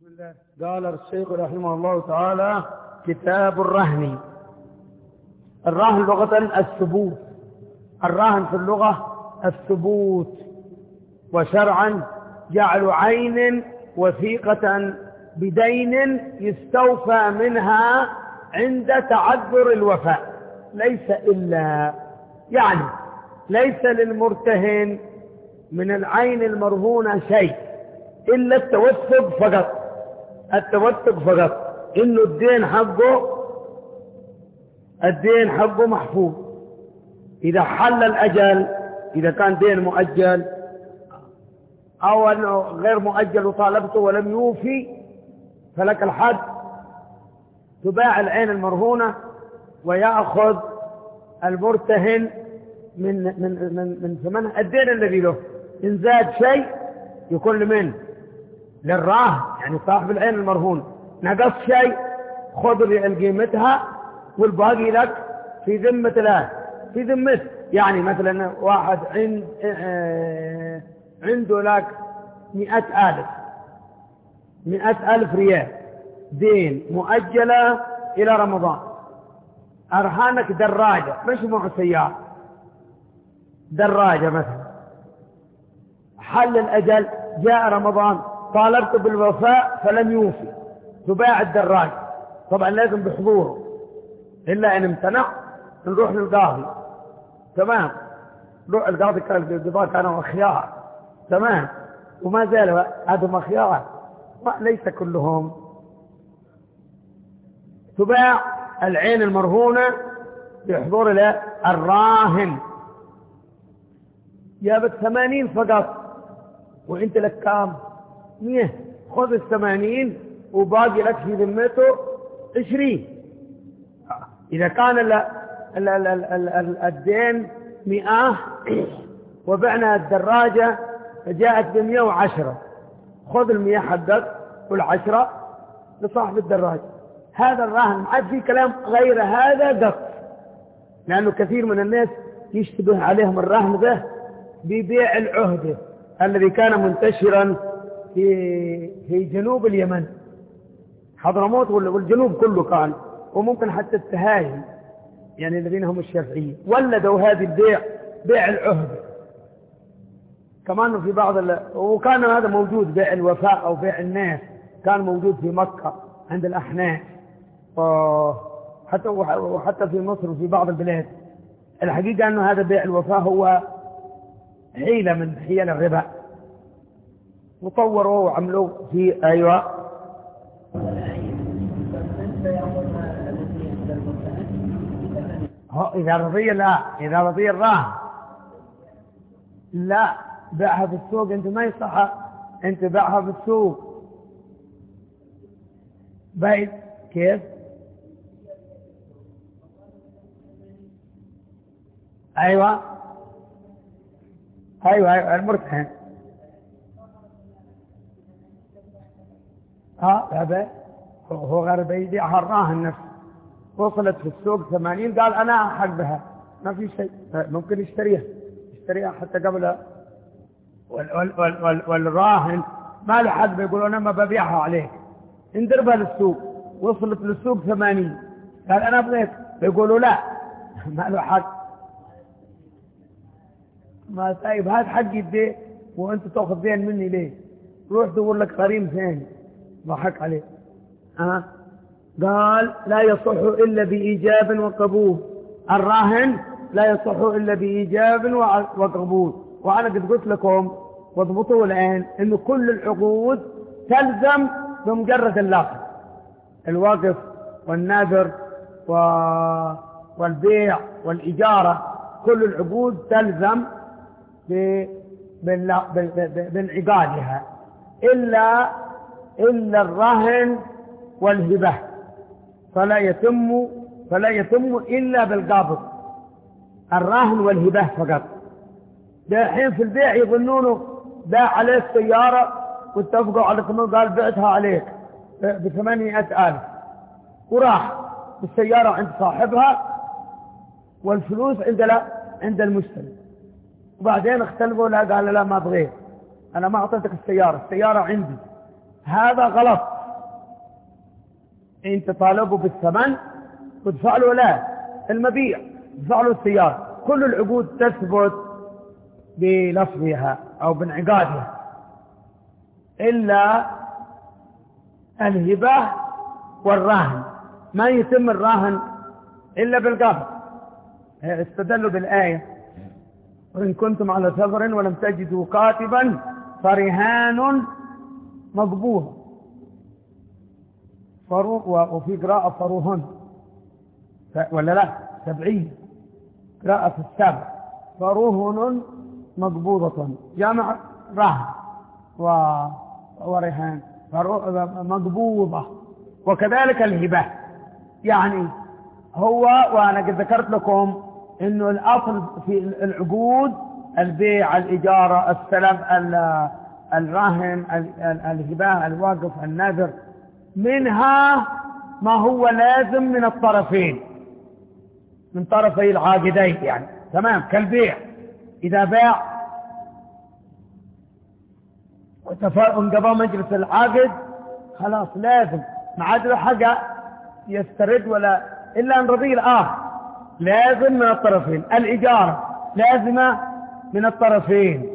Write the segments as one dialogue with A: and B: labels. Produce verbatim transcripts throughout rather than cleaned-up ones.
A: الله. قال الشيخ رحمه الله تعالى: كتاب الرهن. الرهن لغة الثبوت، الرهن في اللغة الثبوت، وشرعا جعل عين وثيقة بدين يستوفى منها عند تعذر الوفاء، ليس إلا يعني ليس للمرتهن من العين المرهونة شيء إلا التوثق فقط، التوثق فقط إنه الدين حقه الدين حقه محفوظ. إذا حل الأجل، إذا كان دين مؤجل أو أنه غير مؤجل وطالبته ولم يوفي فلك الحد، تباع العين المرهونة ويأخذ المرتهن من من من من ثمنها الدين الذي له. إن زاد شيء يكون لمن؟ للراهن، يعني صاحب العين المرهونة. نقص شيء خذ قيمتها والباقي لك في ذمة الله، في ذمته. يعني مثلا واحد عند عنده لك مئة ألف مئة ألف ريال دين مؤجلة إلى رمضان، أرهانك دراجة مش مع سيارة، دراجة مثلا، حل الأجل جاء رمضان طالبت بالوفاء فلم يوفي، تباع الدراجة. طبعا لازم بحضوره، إلا إن امتنع نروح للقاضي. تمام، نروح القاضي، كان القضاء كانوا أخيار، تمام، وما زالوا هذهم أخيار، ليس كلهم. تباع العين المرهونة بحضور الراهن. جابت ثمانين فقط وانت لك كام؟ مية، خذ الثمانين وباقي لك في ذمته عشرين. إذا كان ال ال ال ال ال الدين مئة وبعنا الدراجة فجاءت بمئة وعشرة، خذ المئة حقك والعشرة لصاحب الدراجة. هذا الراهن، ما عاد في كلام غير هذا قط، لأنه كثير من الناس يشتبه عليهم الرهن ده ببيع العهدة الذي كان منتشرا في في جنوب اليمن، حضرموت والجنوب كله كان، وممكن حتى التهاجم، يعني الذين هم الشافعيين ولدوا هذه البيع، بيع العهدة كمان في بعض ال... وكان هذا موجود، بيع الوفاء أو بيع الناس كان موجود في مكة عند الأحناف، وحتى وحتى في مصر وفي بعض البلاد. الحقيقة أنه هذا بيع الوفاء هو حيلة من حيل الربا، وطوروا وعملوا في أيوة. إذا رضي لا إذا رضي الراهن لا باعها في السوق، أنت ما يصح أنت باعها في السوق. بايد كيف؟ أيوة أيوة, أيوة. المرتهن ها هذا هو غير بيبيعها الراهن نفسه. وصلت في السوق ثمانين، قال أنا أحق بها، ما في شيء، ممكن يشتريها يشتريها حتى قبل. وال وال وال وال والراهن ما له حق، بيقولوا أنا ما ببيعها عليك، اندربها للسوق. وصلت للسوق ثمانين، قال أنا أبغيك، بيقولوا لا ما له حق، ما سايب هذا حقي بدي وانت تاخذ دين مني ليه؟ روح دور لك غريم ثاني ضحك عليه. أه؟ قال لا يصح إلا بإيجاب وقبول. الراهن لا يصح إلا بإيجاب وقبول. وأنا قد قلت لكم واضبطوا الآن إنه كل العقود تلزم بمجرد اللفظ، الوقف والنذر و... والبيع والإجارة، كل العقود تلزم بانعقادها إلا إلا الرهن والهبة، فلا يتم فلا يتم إلا بالقابض. الرهن والهبة فقط. الحين في البيع يظنونه باع عليه السيارة واتفقوا على ثمن، قال بعتها عليك بثمانية ألف، وراح السيارة عند صاحبها والفلوس عند لا عند المشتري، وبعدين اختلفوا، لا قال لا ما ابغيه، انا ما اعطيتك السيارة، السيارة عندي. هذا غلط، انت طالبه بالثمن تدفع له لا المبيع، تدفع له السيارة. كل العقود تثبت بلفظها أو بانعقادها إلا الهبة والراهن، ما يتم الراهن إلا بالقبض. استدلوا بالآية: وإن كنتم على سفر ولم تجدوا كاتبا فرهان مقبوض، وفي قراءة فروهن ولا لا سبعين قراءة في السبع، فروهن مقبوضة جمع راهن ورهان مقبوضة. وكذلك الهبة، يعني هو وأنا قد ذكرت لكم إنه الأصل في العقود البيع، الإجارة، السلم، الراهن، الهبة، الوقف، النذر، منها ما هو لازم من الطرفين، من طرفي العاقدين يعني، تمام، كالبيع. إذا باع وانقضى مجلس العقد خلاص لازم ما عاد له حاجة يسترد ولا إلا أن رضي الآخر، لازم من الطرفين. الإجارة لازمة من الطرفين.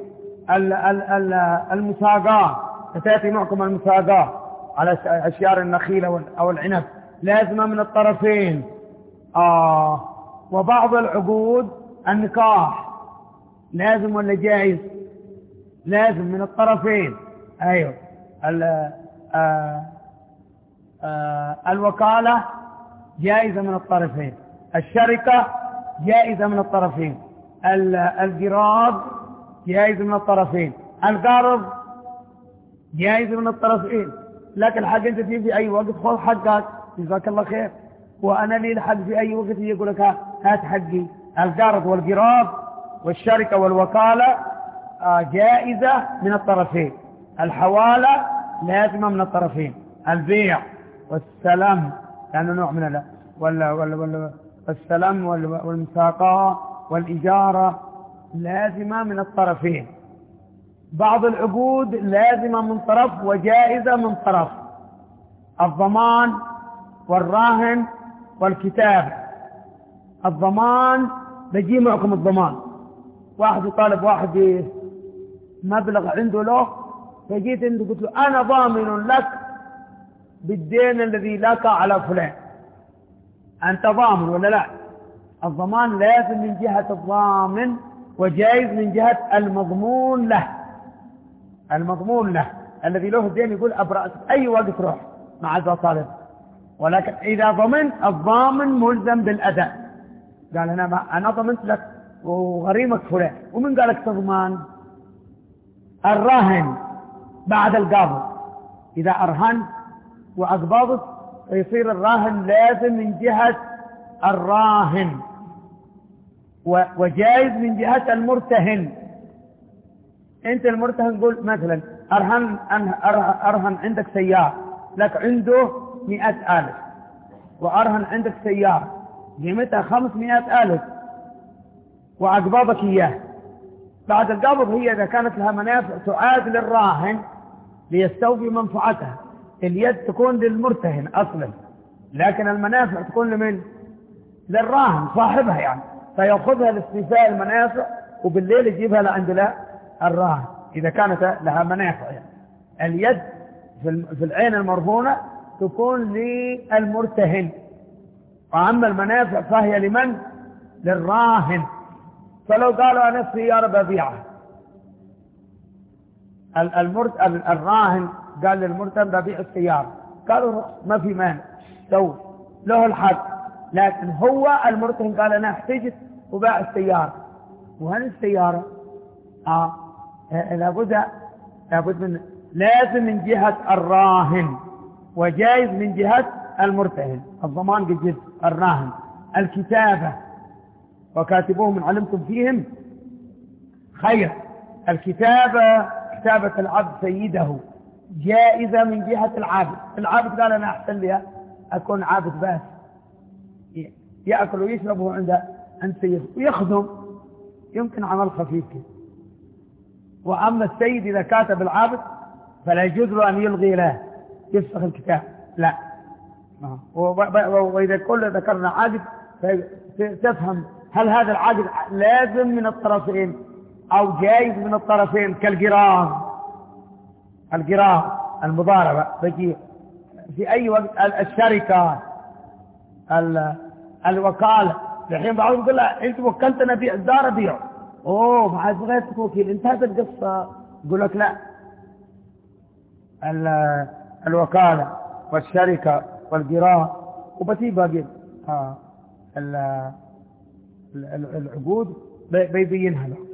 A: المساقاة تأتي معكم المساقاة على أشجار النخيل أو العنب لازمة من الطرفين. آه وبعض العقود النكاح لازم ولا جائز؟ لازم من الطرفين. أيوه. آه آه الوكالة جائزة من الطرفين. الشركة جائزة من الطرفين. القراض جائزة من الطرفين. القرض جائزة من الطرفين. لكن حق انت تجي في اي وقت خذ حقك جزاك الله خير، وانا لي الحق في اي وقت يقول لك هات حقي. القرض والقراض والشركة والوكالة جائزة من الطرفين. الحوالة لازمة من الطرفين. البيع والسلام يعني نوع من ال ولا ولا ولا السلام والمساقاة والإجارة لازمة من الطرفين. بعض العقود لازمة من طرف وجائزة من طرف. الضمان والراهن والكتاب. الضمان بيجي معكم الضمان، واحد يطالب واحد مبلغ عنده له، فجيت انت قلت له انا ضامن لك بالدين الذي لك على فلان، انت ضامن ولا لا؟ الضمان لازم من جهة الضامن وجائز من جهة المضمون له. المضمون له الذي له الدين يقول أبرأت أي وقت روح مع ذا طالب، ولكن إذا ضمن الضامن ملزم بالأداء. قال أنا ما أنا ضمنت لك وغريمك فلان، ومن قال لك تضمان؟ الراهن بعد القابض، إذا أرهن وأقبضت فيصير الراهن لازم من جهة الراهن وجائز من جهة المرتهن. انت المرتهن قول مثلا ارهن ارهن عندك سيارة لك عنده مئة الف، وارهن عندك سيارة قيمتها خمسمائة الف واقبضك اياه. بعد القبض هي اذا كانت لها منافع تعاد للراهن ليستوفي منفعتها. اليد تكون للمرتهن اصلا، لكن المنافع تكون لمن؟ للراهن صاحبها يعني، فيأخذها لاستيفاء المنافع وبالليل يجيبها لعند لا الراهن إذا كانت لها منافع يعني. اليد في العين المرهونة تكون للمرتهن، وأما المنافع فهي لمن؟ للراهن. فلو قالوا أنا السيارة ببيعها، المرت... الراهن قال للمرتهن ببيع السيارة، قالوا ما في مانع سوي له الحق، لكن هو المرتهن قال أنا احتجت وباع السيارة. وهل السيارة آه لابد لابد من لازم من جهة الراهن وجائز من جهة المرتهن. الضمان قد الراهن. الكتابة وكاتبوهم من علمتم فيهم خير. الكتابة كتابة العبد سيده جائزة من جهة العابد. العابد قال أنا أحسن لي أكون عابد بس يأكل ويشرب عند عند سيده ويخدم، يمكن عمل خفيف كده. وأما السيد إذا كاتب العابد فلا يجوز له أن يلغي له يفسخ الكتاب، لا آه. وإذا كل ذكرنا عقد تفهم هل هذا العقد لازم من الطرفين أو جايز من الطرفين، كالقران، القران المضاربة بيجي في أي وقت، الشركة، الوكالة. الحين بعضهم يقول لا أنت وكلتنا بيع الدار بيع، أوه ما عاد بغيت وكيل، انتهت القصة. يقول لك لا، الوكالة والشركة والقران وبتي باقي آه العقود بيبينها له.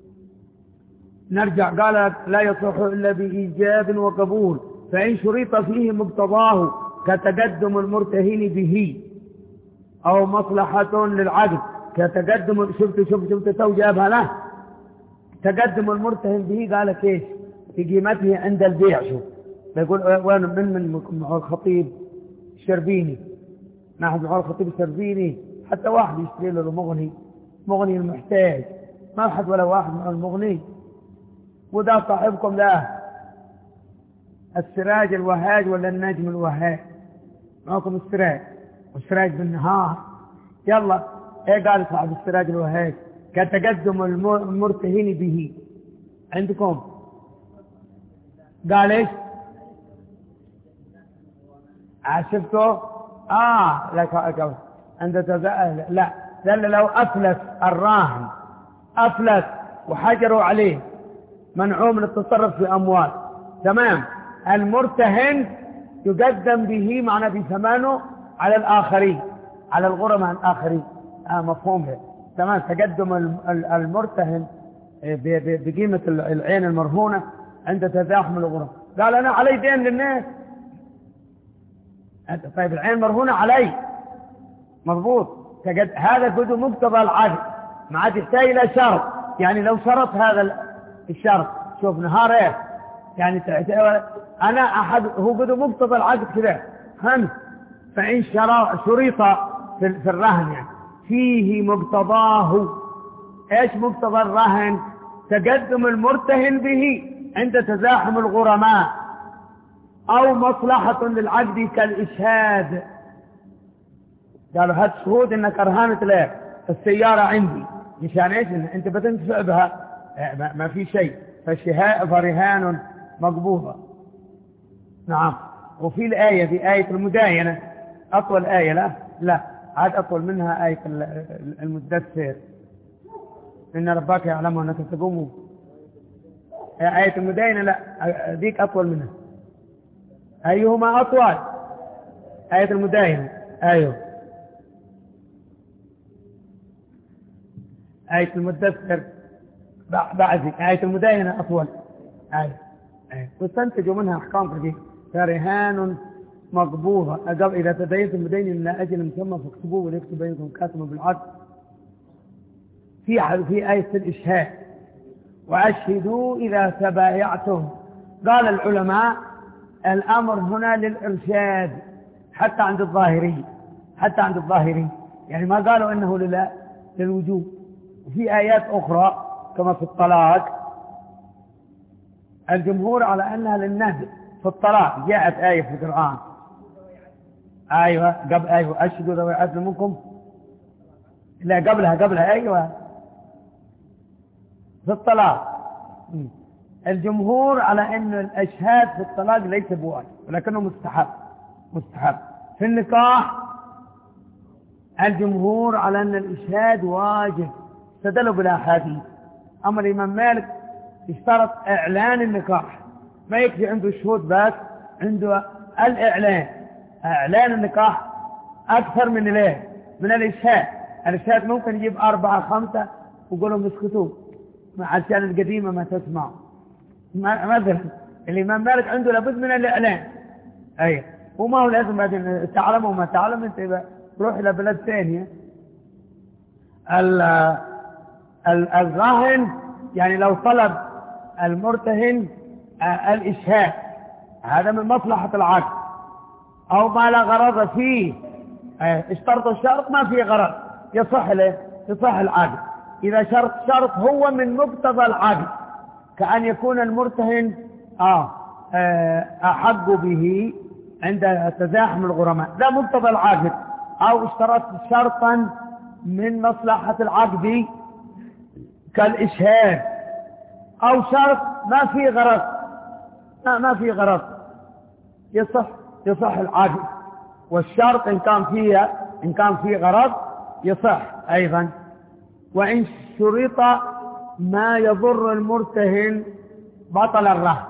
A: نرجع، قال لا يصح إلا بإيجاب وقبول، فإن شرط فيه مقتضاه كتقدم المرتهن به أو مصلحة للعقد كتقدم، شفت شفت شفت تو جابها له، تقدم المرتهن به قال كيش في قيمته عند البيع. شوف يقول وين من من مع الخطيب الشربيني، نحن مع الخطيب الشربيني حتى واحد يشتري له مغني، مغني المحتاج، ما حد ولا واحد مع المغني. وده صاحبكم ده السراج الوهاج ولا النجم الوهاج؟ معكم السراج، والسراج بالنهار. يلا ايه قال صاحب السراج الوهاج؟ كتقدم المرتهن به عندكم، قال ايش؟ عشبته اه لك عند تزا... لا لأن لو افلس الراهن، افلس وحجروا عليه، منعوه من التصرف في اموال، تمام، المرتهن يقدم به معنى بثمانه على الآخرين، على الغرماء الآخرين. آه مفهوم هي. تمام، تقدم المرتهن بقيمة العين المرهونة عند تزاحم الغرماء. قال أنا علي دين للناس، طيب العين مرهونة علي، مضبوط، هذا قد مقتضى العقد، ما عاد يحتاج إلى شرط. يعني لو شرط هذا الشرط، شوف نهار ايه يعني انا احد هو قد مقتضى العقد كذا خمس، فان شرط في الرهن يعني فيه مقتضاه. ايش مقتضى الرهن؟ تقدم المرتهن به عند تزاحم الغرماء او مصلحة للعقد كالاشهاد. قالوا هات شهود انك رهنت له السيارة عندي، مشان ايش؟ انت بتنتفع بها، ما في شيء، فالشهاء فرهان مقبوضة. نعم. وفي الآية، في آية المداينة، أطول آية، لا لا عاد أطول منها آية المدثر، إن ربك يعلم أنك تقوم. آية المداينة لا ذيك أطول منها. أيهما أطول؟ آية المداينة. أيوه آية المدثر بعد آية المداينة أطول. آية آية واستنتجوا منها أحكام كثيرة. فرهان مقبوضة، أقل إذا تدينت المدين إلى أجل مسمى فاكتبوه وليكتب بينكم كاتما بالعدل. في في آية الإشهاد، وأشهدوا إذا تبايعتم. قال العلماء الأمر هنا للإرشاد حتى عند الظاهري، حتى عند الظاهري يعني ما قالوا إنه للوجوب. وفي آيات أخرى كما في الطلاق الجمهور على أنها للنهي. في الطلاق جاءت آية في القرآن، أيوة قبل أيوة أشهدوا ذوي عدل منكم، لا قبلها قبلها أيوة في الطلاق. الجمهور على أن الأشهاد في الطلاق ليس بواجب ولكنه مستحب. مستحب في النكاح الجمهور على أن الإشهاد واجب، استدلوا بالأحاديث. أما الإمام مالك اشترط إعلان النكاح، ما يكفي عنده الشهود بس، عنده الإعلان، إعلان النكاح أكثر من الايه من الإشهاد. الإشهاد ممكن يجيب أربعة خمسة ويقولوا مسكتوا عشان القديمة ما تسمع. مثلا الإمام مالك عنده لابد من الإعلان، أي وما هو لازم بعدين تعلم وما تعلم، أنت روح إلى بلد ثانية. الراهن يعني لو طلب المرتهن الإشهاد هذا من مصلحة العقد، أو ما لا غرض فيه، اشترط الشرط ما فيه غرض يصح له يصح العقد. إذا شرط شرط هو من مقتضى العقد، كأن يكون المرتهن آه أحق به عند تزاحم الغرماء، لا مقتضى العقد، أو اشترطت شرطا من مصلحة العقد كالإشهاد، أو شرط ما في غرض، ما, ما في غرض، يصح يصح العقد. والشرط إن كان فيه إن كان فيه غرض يصح أيضا. وإن شرط ما يضر المرتهن بطل الرهن.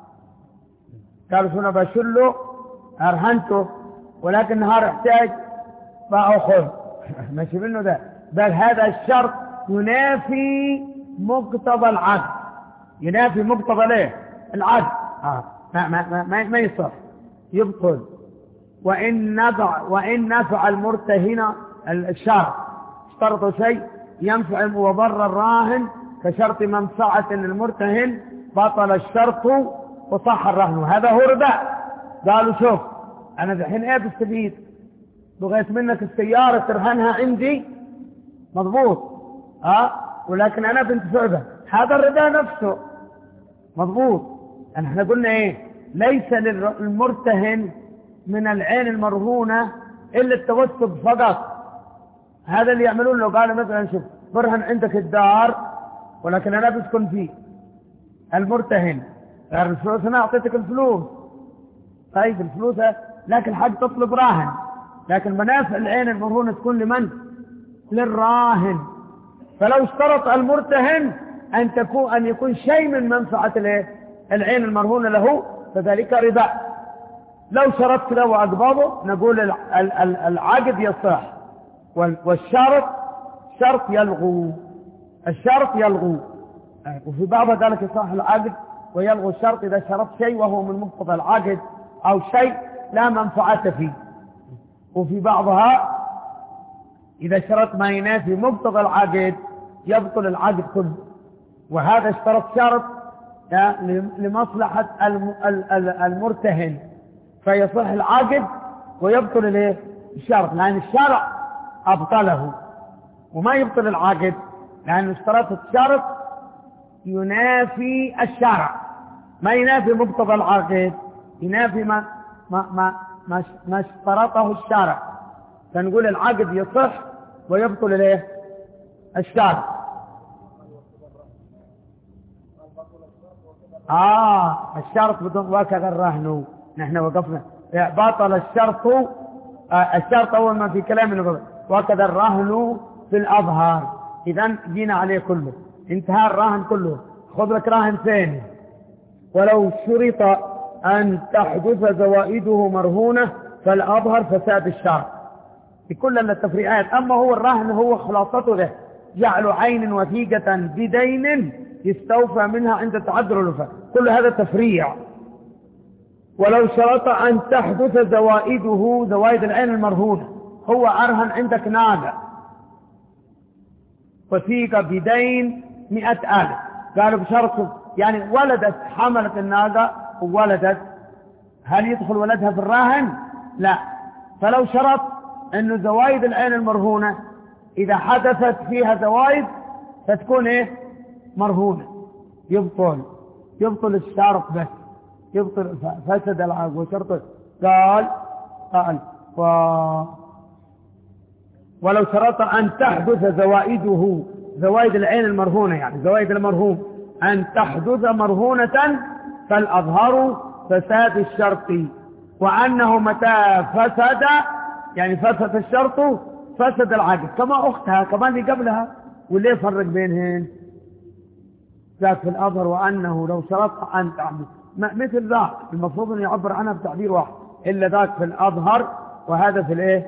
A: قالوا شنو بشله أرهنته ولكن نهار احتاج فأخذ ماشي منه ده، بل هذا الشرط ينافي مقتضى العقد، ينافي مقتضى ليه العقد، آه. ما, ما, ما, ما يصح، يبطل. وإن نفع وإن نفع المرتهن الشرط، اشترطوا شيء ينفع وضر الراهن كشرط منفعة للمرتهن، بطل الشرط وصح الرهن. هذا هو ربا. قالوا شوف أنا الحين إيه بستفيد؟ بغيت منك السيارة ترهنها عندي مضبوط، ها، أه؟ ولكن أنا بنت شعبة، هذا الربا نفسه مضبوط. احنا قلنا إيه؟ ليس للمرتهن من العين المرهونة إلا التوسط فقط. هذا اللي يعملون له. قالوا مثلا شوف برهن عندك الدار ولكن أنا بسكن فيه. المرتهن قال الفلوس أنا أعطيتك الفلوس، طيب الفلوس لكن حق تطلب راهن، لكن منافع العين المرهونة تكون لمن؟ للراهن. فلو اشترط المرتهن أن تكون أن يكون شيء من منفعة العين المرهونة له فذلك ربا. لو شرط كده وأقبضه نقول العقد يصح، والشرط شرط يلغو، الشرط يلغو. وفي بعض ذلك يصح العقد ويلغو الشرط إذا شرط شيء وهو من مقتضى العقد أو شيء لا منفعة فيه. وفي بعضها إذا شرط ما ينافي مقتضى العقد يبطل العقد كله. وهذا اشترط شرط لمصلحة المرتهن فيصح العقد ويبطل الشرط، لأن الشرع أبطله. وما يبطل العقد لأن اشترط الشرط ينافي الشرع، ما ينافي مقتضى العقد، ينافي ما ما ما ما, ما اشترطه الشرع. فنقول العقد يصح ويبطل الايه الشرط. اه الشرط بدون وكذا الرهن. نحن وقفنا بطل الشرط، آه الشرط اول ما في كلامنا وكذا الرهن في الأظهر. إذن جينا عليه كله، انتهى الراهن كله. خذ لك راهن ثاني. ولو شرط أن تحدث زوائده مرهونة فالأظهر فساد الشرط بكل التفريعات. أما هو الراهن هو خلاصته ده جعل عين وثيقة بدين يستوفى منها عند تعذر الوفاة، كل هذا تفريع. ولو شرط أن تحدث زوائده، زوائد العين المرهونة، هو أرهن عندك ناقة وثيقة بدين مئة ألف، قالوا بشرط يعني ولدت حملت الناقة وولدت، هل يدخل ولدها في الراهن؟ لا. فلو شرط أن زوائد العين المرهونة إذا حدثت فيها زوائد فتكون إيه مرهونة، يبطل يبطل الشرط بس، يبطل فسد العقد وشرط. قال قال و... ولو شرط أن تحدث زوائده، زوائد العين المرهونة يعني زوائد المرهون، أن تحدث مرهونة فالأظهر فساد الشرط، وأنه متى فسد يعني فسد الشرط فسد العقد كما أختها كمان اللي قبلها. واللي يفرق بينهن ذاك في الأظهر، وأنه لو شرط أن تعمل مثل ذاك المفروض أن يعبر عنها بتعبير واحد، إلا ذاك في الأظهر وهذا في الإيه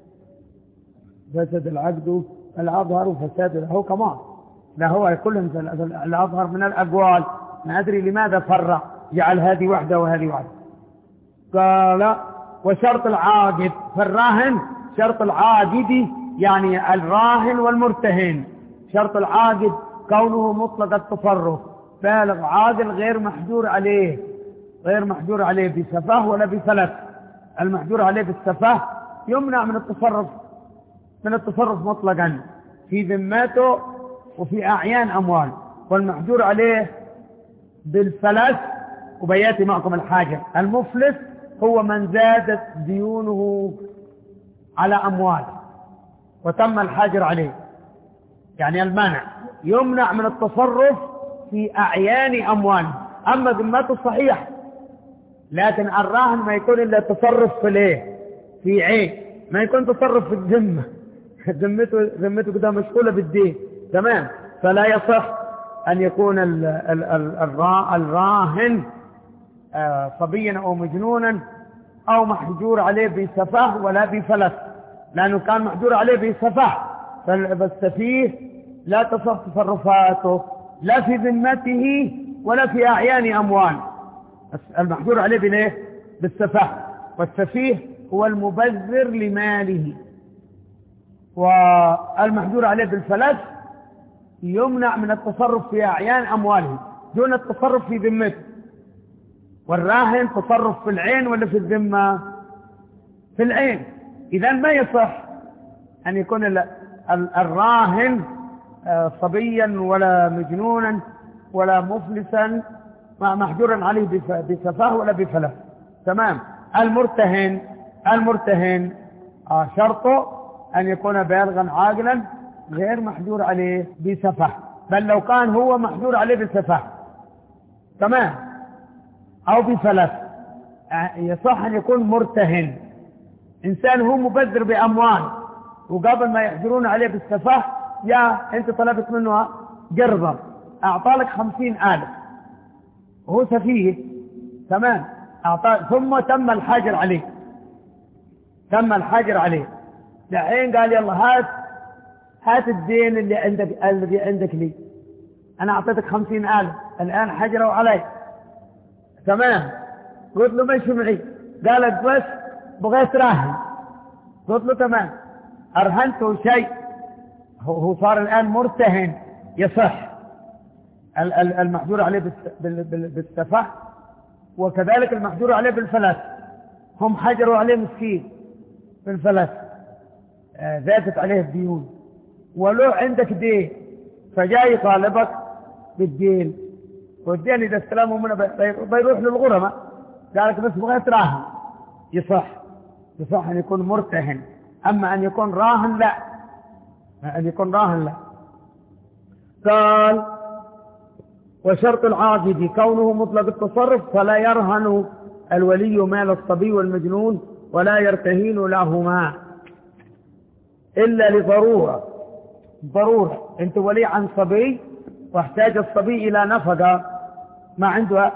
A: فسد العقد الأظهر فساد هو كمان. لا هو كلهم في الأظهر من الأقوال، ما أدري لماذا فرع جعل هذه واحدة وهذه واحدة. قال وشرط العاقد فالراهن شرط العاقد يعني الراهن والمرتهن. شرط العاقد كونه مطلق التصرف بالغ عاقل غير محجور عليه، غير محجور عليه بسفاه ولا بفلس. المحجور عليه بالسفاه يمنع من التصرف من التصرف مطلقا في ذماته وفي أعيان أموال، والمحجور عليه بالفلس وبياتي معكم الحاجة المفلس هو من زادت ديونه على أمواله وتم الحجر عليه، يعني المنع يمنع من التصرف في أعيان أمواله. أما ذمته صحيح، لكن الراهن ما يكون إلا تصرف في الايه، في عين، ما يكون تصرف في الذمة. ذمته ذمته كده مشغولة بالدين، تمام. فلا يصح أن يكون ال ال ال الراهن صبيا أو مجنونا أو محجور عليه بسفاه ولا بفلس، لأنه كان محجور عليه بسفاه، فالسفيه لا تصح تصرفاته لا في ذمته ولا في أعيان أموال. المحجور عليه بالايه؟ بالسفاه. والسفيه هو المبذر لماله، والمحجور عليه بالفلس يمنع من التصرف في أعيان أمواله دون التصرف في ذمته. والراهن تصرف في العين ولا في الذمة؟ في العين. إذا ما يصح أن يكون الراهن صبيا ولا مجنونا ولا مفلسا محجورا عليه بسفاه ولا بفلس، تمام. المرتهن المرتهن شرطه أن يكون بالغا عاقلا غير محجور عليه بسفاه، بل لو كان هو محجور عليه بسفاه، تمام، أو بفلس، يصح أن يكون مرتهن. إنسان هو مبذر بأموال، وقبل ما يحجرون عليه بالسفاه يا أنت طلبت منه قرضا، أعطالك خمسين آلف وهو سفيه، تمام، أعطى، ثم تم الحجر عليه تم الحجر عليه دحين قال يلا هات هات الدين اللي عندك الذي عندك لي، أنا أعطيتك خمسين آلف، الآن حجروا علي، تمام. قلت له مشي معي، قالت بس بغيت راهن. قلت له تمام، أرهنته شيء، هو صار الآن مرتهن، يصح المحجور عليه بالسفاه، وكذلك المحجور عليه بالفلس، هم حجروا عليه مسكين بالفلس، زادت عليه الديون، ولو عندك دين فجاي طالبك بالدين، والدين إذا استلمه منه بيروح للغرماء، قالك بس بغيت راهن، يصح يصح أن يكون مرتهن. أما أن يكون راهن لا، أن يكون راهن لا. قال وشرط العاقد كونه مطلق التصرف، فلا يرهن الولي مال الصبي والمجنون ولا يرتهين لهما إلا لضرورة. ضرورة، أنت ولي عن صبي واحتاج الصبي إلى نفقة، ما عنده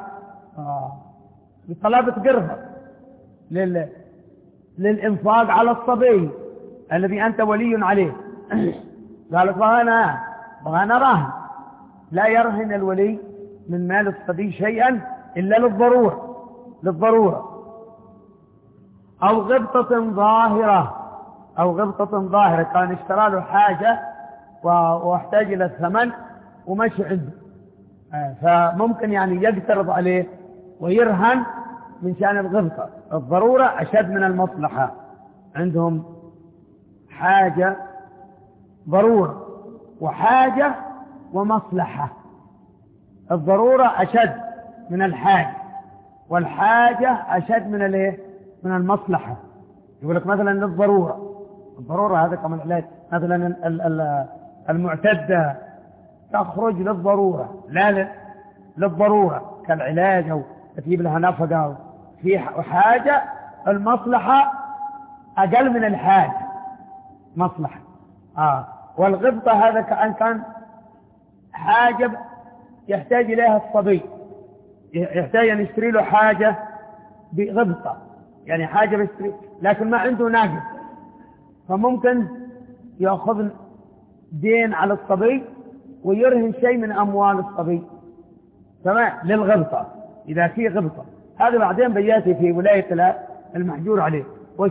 A: بطلبة قرضة لل... للإنفاق على الصبي الذي أنت ولي عليه. قال فأنا فأنا راهن، لا يرهن الولي من مال الصبي شيئا إلا للضرورة للضرورة أو غبطة ظاهرة أو غبطة ظاهرة، كان اشترى له حاجة واحتاج إلى الثمن ومشي عنده، فممكن يعني يقترض عليه ويرهن من شأن الغبطة. الضرورة أشد من المصلحة، عندهم حاجة ضرورة وحاجة ومصلحة. الضرورة أشد من الحاجة، والحاجة أشد من الايه؟ من المصلحة. يقول لك مثلا للضرورة، الضرورة هذا كمان علاج، مثلا المعتدة تخرج للضرورة، لا للضرورة كالعلاج أو تجيب لها نفقة، في حاجة المصلحة أقل من الحاجة مصلحة. آه. والغبطة هذا كأن كان حاجة يحتاج إليها الصبي، يحتاج أن يشتري له حاجة بغبطة، يعني حاجة بيشتري لكن ما عنده ناقص، فممكن يأخذ دين على الصبي ويرهن شيء من أموال الصبي، تمام، للغبطة. إذا في غبطة هذا بعدين بياتي في ولاية المحجور عليه. وش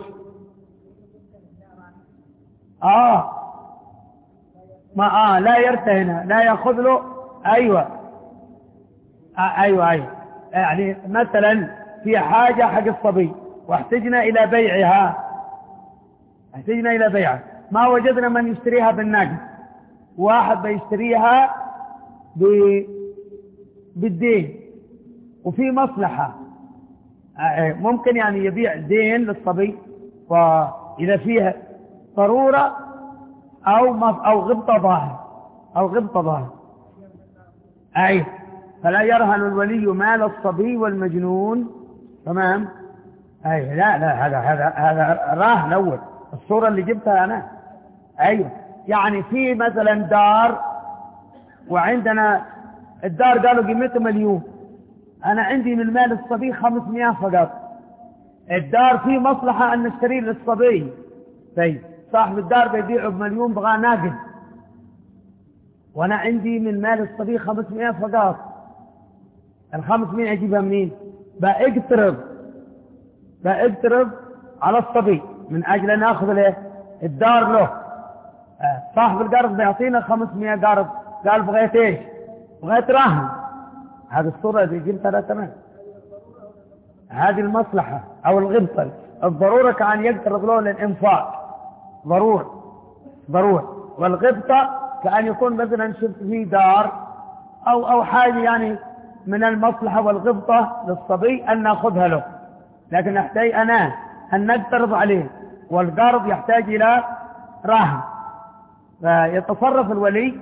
A: آه ما آه لا يرتهن، لا يأخذ له. أيوة آه أيوة أيوة يعني مثلا في حاجة حق الصبي واحتجنا إلى بيعها احتجنا إلى بيعها ما وجدنا من يشتريها بالنقد، واحد بيشتريها ب... بالدين، وفي مصلحة ممكن يعني يبيع دين للصبي، وإذا فيها ضرورة أو أو غبطة ظاهر أو غبطة ظاهر أي فلا يرهن الولي مال الصبي والمجنون. تمام. أي لا لا هذا هذا هذا راهن أول الصورة اللي جبتها أنا. أيوه يعني في مثلا دار، وعندنا الدار قالوا قيمته مليون، أنا عندي من مال الصبي خمسمائة فقط. الدار فيه مصلحة أن نشتري للصبي، طيب صاحب الدار بيبيعه بمليون بغاه ناقد، وأنا عندي من مال الصبي خمسمائة فقط. الخمسمائة أجيبها منين؟ بأقترض بأقترض على الصبي من أجل أن أخذ له الدار له. صاحب القرض بيعطينا خمسمائة قرض، قال بغيت إيش؟ بغيت رهن. هذه الصورة اللي جبتها تمام. هذه المصلحة أو الغبطة. الضرورة كأن يقترض له للإنفاق، ضرورة ضرورة. والغبطة كأن يكون مثلا شفت فيه دار أو أو حاجة يعني من المصلحة والغبطة للصبي أن نأخذها له، لكن نحتاج أنا أن نقترض عليه، والقرض يحتاج إلى رهن، فيتصرف الولي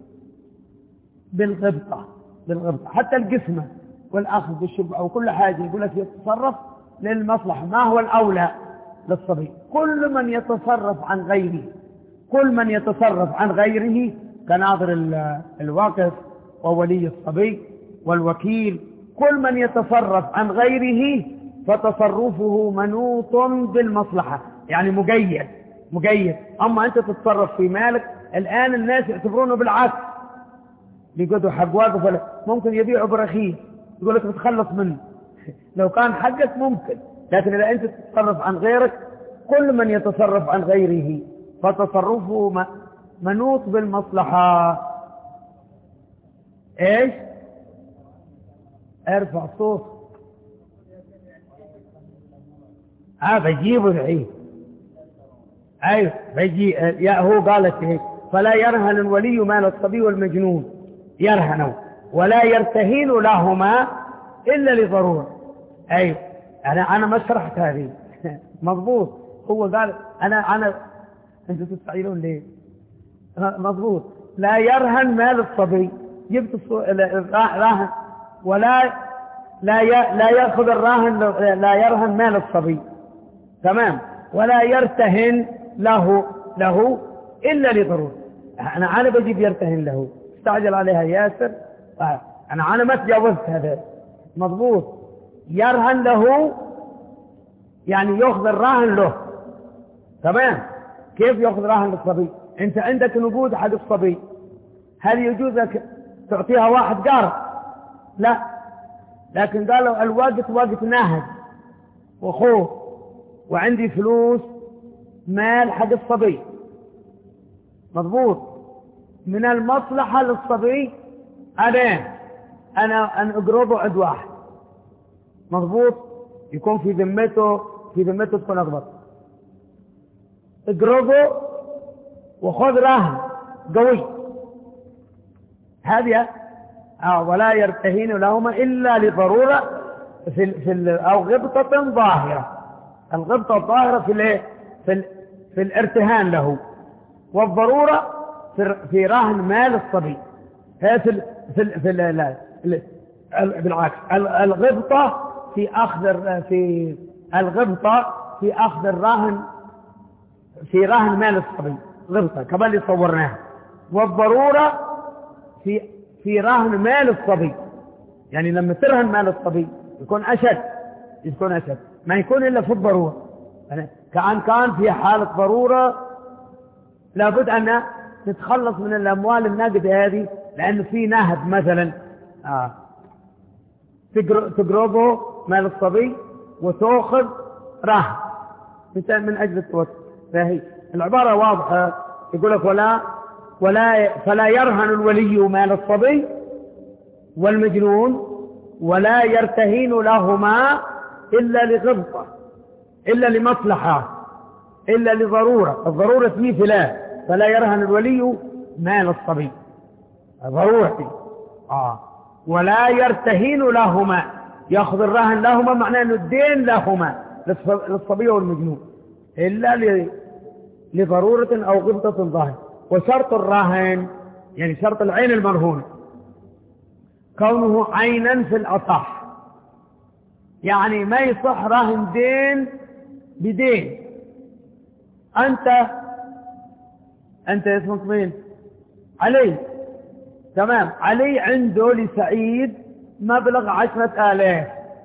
A: بالغبطة بالغبطة. حتى القسمة والأخذ بالشبع أو كل حاجة يقول لك يتصرف للمصلحة. ما هو الأولى للصبي؟ كل من يتصرف عن غيره كل من يتصرف عن غيره كناظر الواقف وولي الصبي والوكيل، كل من يتصرف عن غيره فتصرفه منوط بالمصلحة، يعني مقيد مقيد. أما أنت تتصرف في مالك الآن الناس يعتبرونه بالعكس، بيقولوا حق واقف ممكن يبيعه برخيص، يقول لك بتخلص منه لو كان حقك ممكن، لكن إذا أنت تتصرف عن غيرك كل من يتصرف عن غيره فتصرفه منوط بالمصلحة. ايش؟ ارفع صوت. اه بيجيبه العيد. ايوه بيجي. يا هو قالت ايه؟ فلا يرهن الولي مال الصبي والمجنون، يرهنوا ولا يرتهين لهما الا لضروره. ايوه انا انا ما شرحت هذه مضبوط. هو قال انا انا انتوا تستعيلون ليه؟ مضبوط. لا يرهن مال الصبي، جبت الراهن، ولا لا لا ياخذ الراهن، لا يرهن مال الصبي. تمام. ولا يرتهن له له الا لضروره. انا انا بجيب يرتهن له، استعجل عليها ياسر. انا انا ما تجاوزت هذا. مضبوط. يرهن له يعني ياخذ الراهن له. تمام. كيف ياخذ راهن للصبي؟ انت عندك نقود حق الصبي، هل يجوز لك تعطيها واحد قارض؟ لا، لكن قالوا الوقت وقت نهج وخوف، وعندي فلوس مال حق الصبي. مضبوط. من المصلحة للصبي انا انا ان اقرضه عند واحد. مضبوط. يكون في ذمته في ذمته تكون اقبض، اقرضه وخذ راهن قوي. هذه آه ولا يرتهين لهما الا لضروره في في او غبطه ظاهره. الغبطه الظاهره في الايه؟ في ال في الارتهان له، والضروره في في راهن مال الصبي. هي في ال في ال في ال ال بالعكس. الغبطه في اخذ في الغبطه في اخذ الراهن في راهن مال الصبي، غبطة كما اللي صورناها. والضرورة في في راهن مال الصبي، يعني لما ترهن مال الصبي يكون أشد يكون أشد ما يكون إلا في الضرورة. يعني كأن كان في حالة ضرورة لابد أن تتخلص من الأموال الناقدة هذه، لأنه في نهب مثلا آه. تقرضه مال الصبي وتأخذ راهن من أجل التوسع. فهي العبارة واضحة. يقول لك ولا ولا فلا يرهن الولي مال الصبي والمجنون ولا يرتهين لهما إلا لغبطة، إلا لمصلحة، إلا لضرورة. الضرورة فيه فلا فلا يرهن الولي مال الصبي، ضرورة. آه. ولا يرتهين لهما يأخذ الرهن لهما، معناه أنه الدين لهما للصبي والمجنون إلا لضرورة أو غبطة ظاهرة. وشرط الرهن يعني شرط العين المرهونة كونه عينا في الأصح، يعني ما يصح رهن دين بدين. أنت أنت اسمك مين؟ علي، تمام. علي عنده لسعيد مبلغ عشرة آلاف،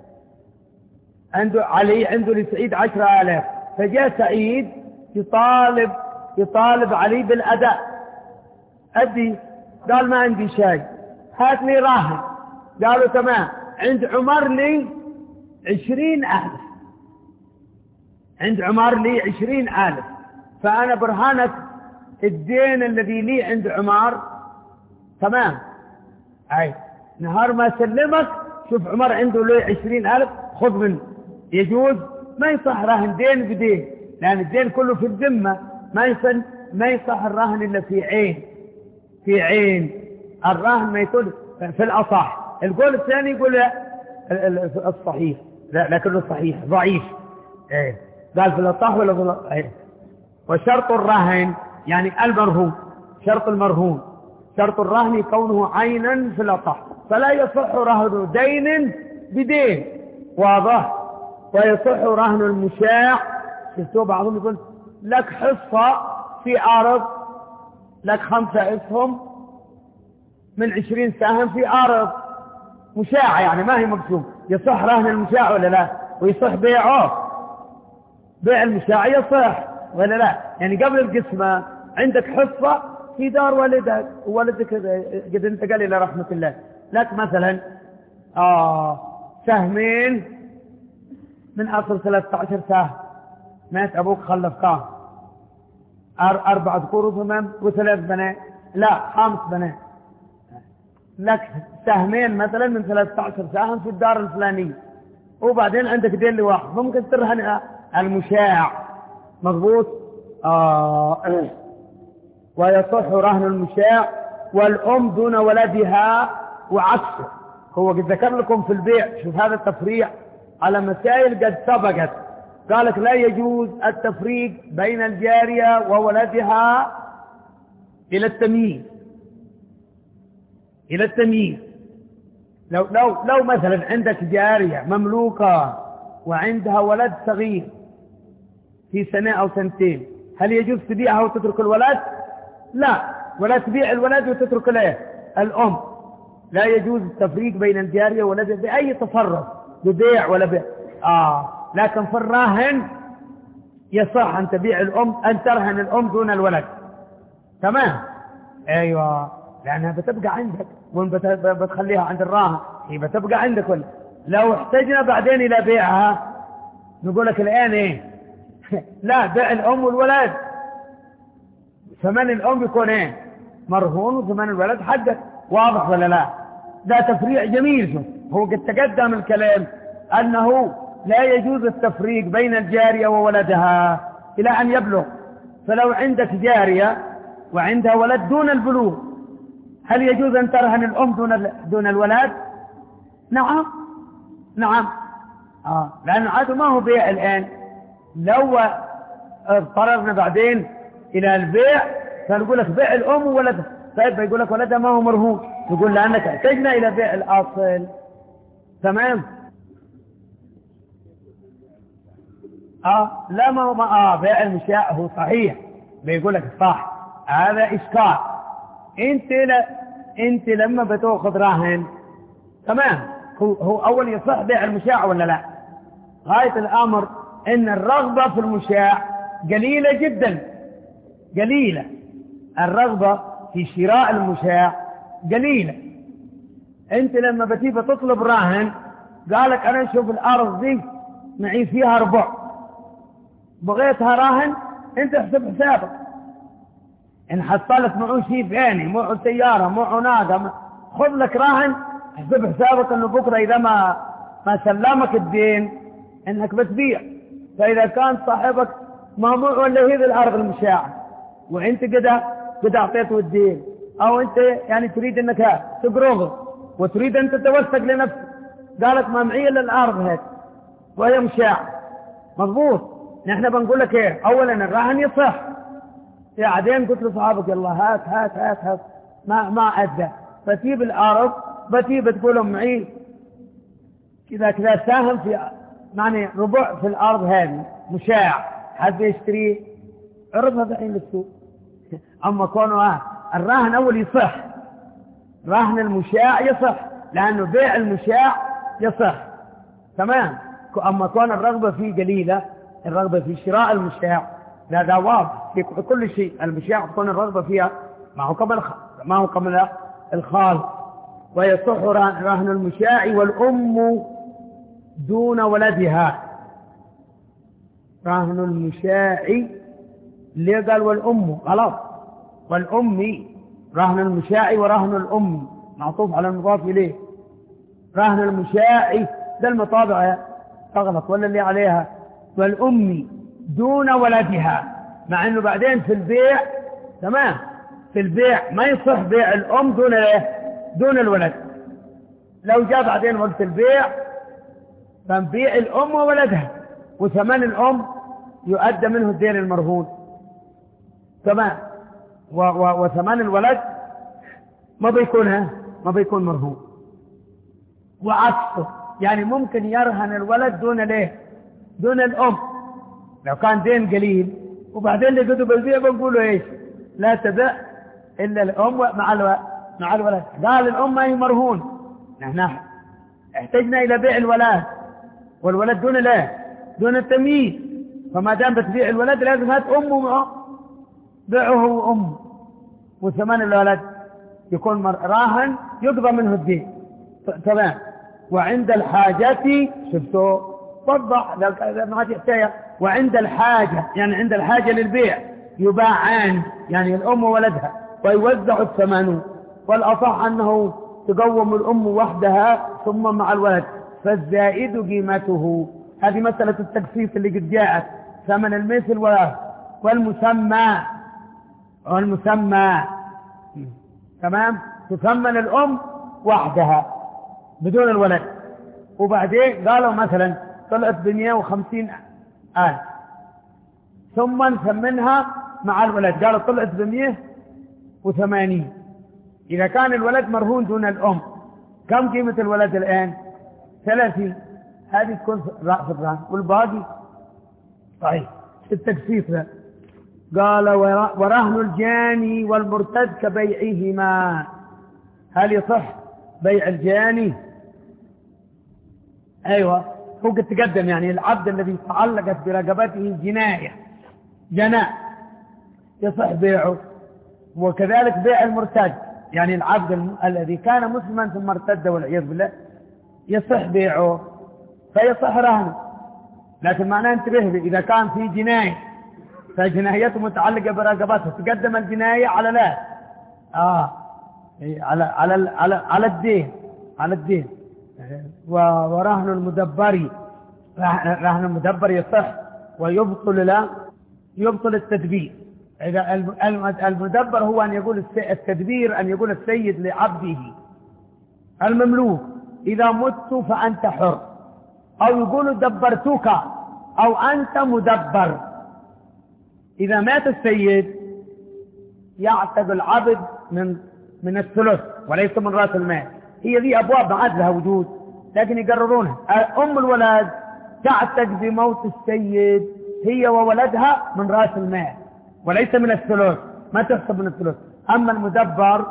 A: عنده علي عنده لسعيد عشرة آلاف، فجاء سعيد يطالب يطالب علي بالأداء. أدي، قال ما عندي شيء، هات لي راهن. قالوا تمام. عند عمر لي عشرين ألف، عند عمر لي عشرين ألف، فأنا برهانك الدين الذي لي عند عمر، تمام. أي نهار ما سلمك شوف عمر عنده لي عشرين ألف، خذ منه. يجوز؟ ما يصح رهن دين بدين، لأن الدين كله في الذمة. ما يصح ما يصح الرهن إلا في عين، في عين الرهن ما يكون في الأصح. القول الثاني يقول الصحيح، لا لكنه صحيح ضعيف. ايه قال في الأصح ولا في الأصح؟ ايه. وشرط الرهن يعني المرهون، شرط المرهون شرط الرهن كونه عينا في الأصح، فلا يصح رهن دين بدين، واضح. ويصح رهن المشاع. شفتوا بعضهم يقول لك حصة في أرض، لك خمسة أسهم من عشرين سهم في أرض مشاعة، يعني ما هي مقسوم. يصح رهن المشاع ولا لا؟ ويصح بيعه، بيع المشاع يصح ولا لا؟ يعني قبل القسمة عندك حصة في دار والدك، ووالدك قد انتقل إلى رحمة الله، لك مثلا آه سهمين من أصل ثلاثة عشر سهم، مات أبوك خلف كام؟ أربعة ذكور وثمان وثلاث بنات، لا خمس بنات، لك سهمين مثلا من ثلاثة عشر سهم في الدار الفلانية، وبعدين عندك دين لواحد، ممكن ترهن المشاع. مضبوط. آه. ويصح رهن المشاع والأم دون ولدها وعكسه. هو قد ذكر لكم في البيع، شوف هذا التفريع على مسائل قد سبقت. قالك لا يجوز التفريق بين الجارية وولدها إلى التمييز، إلى التمييز. لو, لو, لو مثلا عندك جارية مملوكة وعندها ولد صغير في سنة أو سنتين، هل يجوز تبيعها وتترك الولد؟ لا، ولا تبيع الولد وتترك له الأم. لا يجوز التفريق بين الجارية وولدها بأي تصرف، ببيع ولا بيع. آه. لكن في الراهن يصح أن تبيع الأم، أن ترهن الأم دون الولد، تمام. أيوة، لأنها بتبقى عندك، وإن بتخليها عند الراهن هي بتبقى عندك. ولا لو احتجنا بعدين إلى بيعها نقول لك الآن إيه؟ لا، بيع الأم والولد، ثمن الأم يكون إيه؟ مرهون، وثمن الولد حقك. واضح ولا لا؟ ده تفريع جميل. شوف هو قد تقدم الكلام أنه لا يجوز التفريق بين الجارية وولدها إلى أن يبلغ. فلو عندك جارية وعندها ولد دون البلوغ، هل يجوز أن ترهن الأم دون دون الولد؟ نعم نعم. آه. لأنه عاد ما هو بيع الآن. لو اضطررنا بعدين إلى البيع فنقول لك بيع الأم وولدها، طيب يقول لك ولدها ما هو مرهون، نقول لأنك احتجنا إلى بيع الأصل، تمام. آه لا، ما هو ما آه بيع المشاع هو صحيح، بيقول لك صح، هذا إشكال. أنت لا أنت لما بتأخذ راهن، تمام، هو, هو أول يصح بيع المشاع ولا لا؟ غاية الأمر إن الرغبة في المشاع قليلة جدا، قليلة. الرغبة في شراء المشاع قليلة. أنت لما بتيجي تطلب راهن قالك أنا أشوف الأرض دي معي فيها ربع، بغيتها راهن، أنت احسب حسابك. إن حصلت معه شيء ثاني، معه سيارة، معه ناقة، خذ لك راهن، احسب حسابك أنه بكرة إذا ما ما سلمك الدين إنك بتبيع. فإذا كان صاحبك ما معه إلا هذه الأرض المشاعة، وأنت قد قد أعطيته الدين، أو أنت يعني تريد أنك تقرضه وتريد أن تتوثق لنفسك، قالت ما معي إلا الأرض هيك وهي مشاع. مضبوط. نحن بنقول لك إيه، أولا الرهن يصح. بعدين قلت لصحابك يلا هات هات هات هات ما ما أدى، فتجيب الأرض بتجيب تقول معي كذا كذا ساهم في يعني ربع في الأرض هذه مشاع، حد يشتريه عرضها الحين للسوق. أما كونه الرهن أول يصح، رهن المشاع يصح لأنه بيع المشاع يصح تمام. أما كون الرغبة فيه قليلة، الرغبة في شراء المشاع لا ده واضح في كل شيء. المشاع تكون الرغبة فيها ما هو قبل ما هو قبل الخال. ويصح رهن المشاع والأم دون ولدها. رهن المشاع اللي قال والأم غلط، والأم رهن المشاع ورهن الأم معطوف على المضاف إليه. رهن المشاع ده المطابع تغلط ولا اللي عليها والأم دون ولدها، مع أنه بعدين في البيع تمام في البيع ما يصح بيع الأم دون دون الولد. لو جاء بعدين وقت البيع فنبيع الأم وولدها، وثمن الأم يؤدى منه الدين المرهون تمام، وثمن الولد ما بيكون ما بيكون مرهون. وعكسه يعني ممكن يرهن الولد دون ليه دون الأم لو كان دين قليل، وبعدين اللي قدوا بالبيع بنقولوا ايش لا تبع إلا الأم مع الولد مع الولد. قال الأم ما هي مرهون، نحن احتجنا إلى بيع الولد والولد دون لا دون التمييز، فما دام بتبيع الولد لازم هات أمه معه بيعه وأمه، وثمن الولد يكون راهن يقضى منه الدين تمام. وعند الحاجة شفتوا وضح ما تحتاج. وعند الحاجة يعني عند الحاجة للبيع يباعان يعني الأم وولدها ويوزع الثمن، والأصح أنه تقوم الأم وحدها ثم مع الولد فالزائد قيمته. هذه مسألة التقسيط اللي قد جاءت، ثمن المثل والمسمى والمسمى تمام. تثمن الأم وحدها بدون الولد، وبعدين قالوا مثلا طلعت بمئة وخمسين آل ثم نثمنها مع الولد، قالوا طلعت بمئة وثمانين. إذا كان الولد مرهون دون الأم كم قيمة الولد الآن؟ ثلاثين. هذه تكون رأس الرهن والباقي طيب التقسيط. قال ورهن الجاني والمرتد كبيعهما. هل يصح بيع الجاني؟ أيوة هو قد تقدم يعني العبد الذي تعلقت برقبته جناية جناء يصح بيعه، وكذلك بيع المرتد يعني العبد الم... الذي كان مسلما ثم ارتد والعياذ بالله يصح بيعه فيصح رهنه. لكن معناه انتبه إذا كان في جناية فجنايته متعلقة برقبته تقدم الجناية على لا آه على على على على الدين على الدين. ورهن المدبر رهن المدبر يصح ويبطل لا يبطل التدبير. إذا المدبر هو أن يقول التدبير أن يقول السيد لعبده المملوك إذا مت فأنت حر، أو يقول دبرتك أو أنت مدبر. إذا مات السيد يعتق العبد من من الثلث وليس من رأس المال. هي ذي أبواب ما عاد لها وجود لكن يقررونها. أم الولد تعتق بموت السيد هي وولدها من رأس المال وليس من الثلث، ما تحسب من الثلث. أما المدبر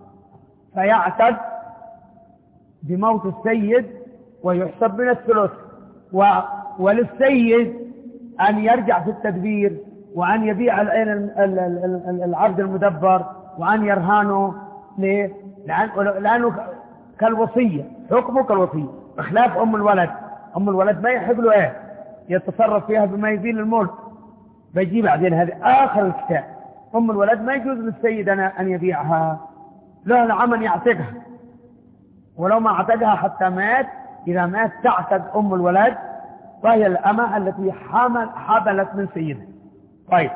A: فيعتق بموت السيد ويحسب من الثلث. و... وللسيد أن يرجع في التدبير وأن يبيع العبد المدبر وأن يرهانه. ليه؟ لأنه كالوصية، حكمه كالوصية بخلاف أم الولد. أم الولد ما يحق له إيه يتصرف فيها بما يزيل الملك، بيجي بعدين هذا آخر الكتاب. أم الولد ما يجوز للسيد أن يبيعها، له العمل يعتقها، ولو ما اعتقها حتى مات إذا مات تعتق أم الولد وهي الأمة التي حمل حبلت من سيدها. طيب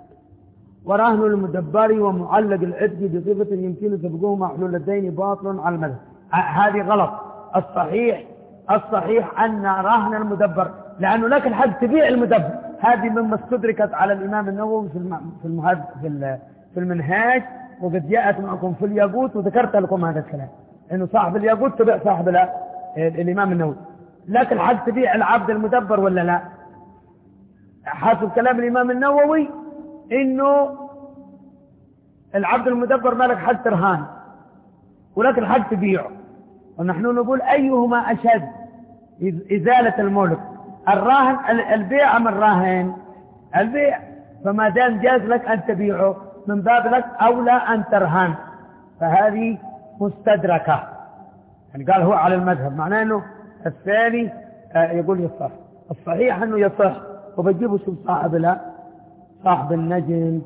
A: ورهن المدبر ومعلق العتق بصفة يمكن سبقه محلول الدين باطل على المذهب. هذه غلط. الصحيح الصحيح أن رهن المدبر، لأنه لك الحق تبيع المدبر. هذه مما استدركت على الإمام النووي في في المهد في في المنهاج، وقد جاءت معكم في الياقوت، وذكرت لكم هذا الكلام، إنه صاحب الياقوت تبيع صاحب الإمام النووي. لك الحق تبيع العبد المدبر ولا لا؟ حسب كلام الإمام النووي إنه العبد المدبر ما لك حق ترهان ولك الحق تبيعه. ونحن نقول أيهما أشد إزالة الملك، الراهن البيع أم الراهن؟ البيع. فما دام جاز لك أن تبيعه من باب لك أولى أن ترهن، فهذه مستدركة. يعني قال هو على المذهب، معناه أنه الثاني يقول يصح. الصحيح أنه يصح. وبجيبه شوف صاحب لا صاحب النجم.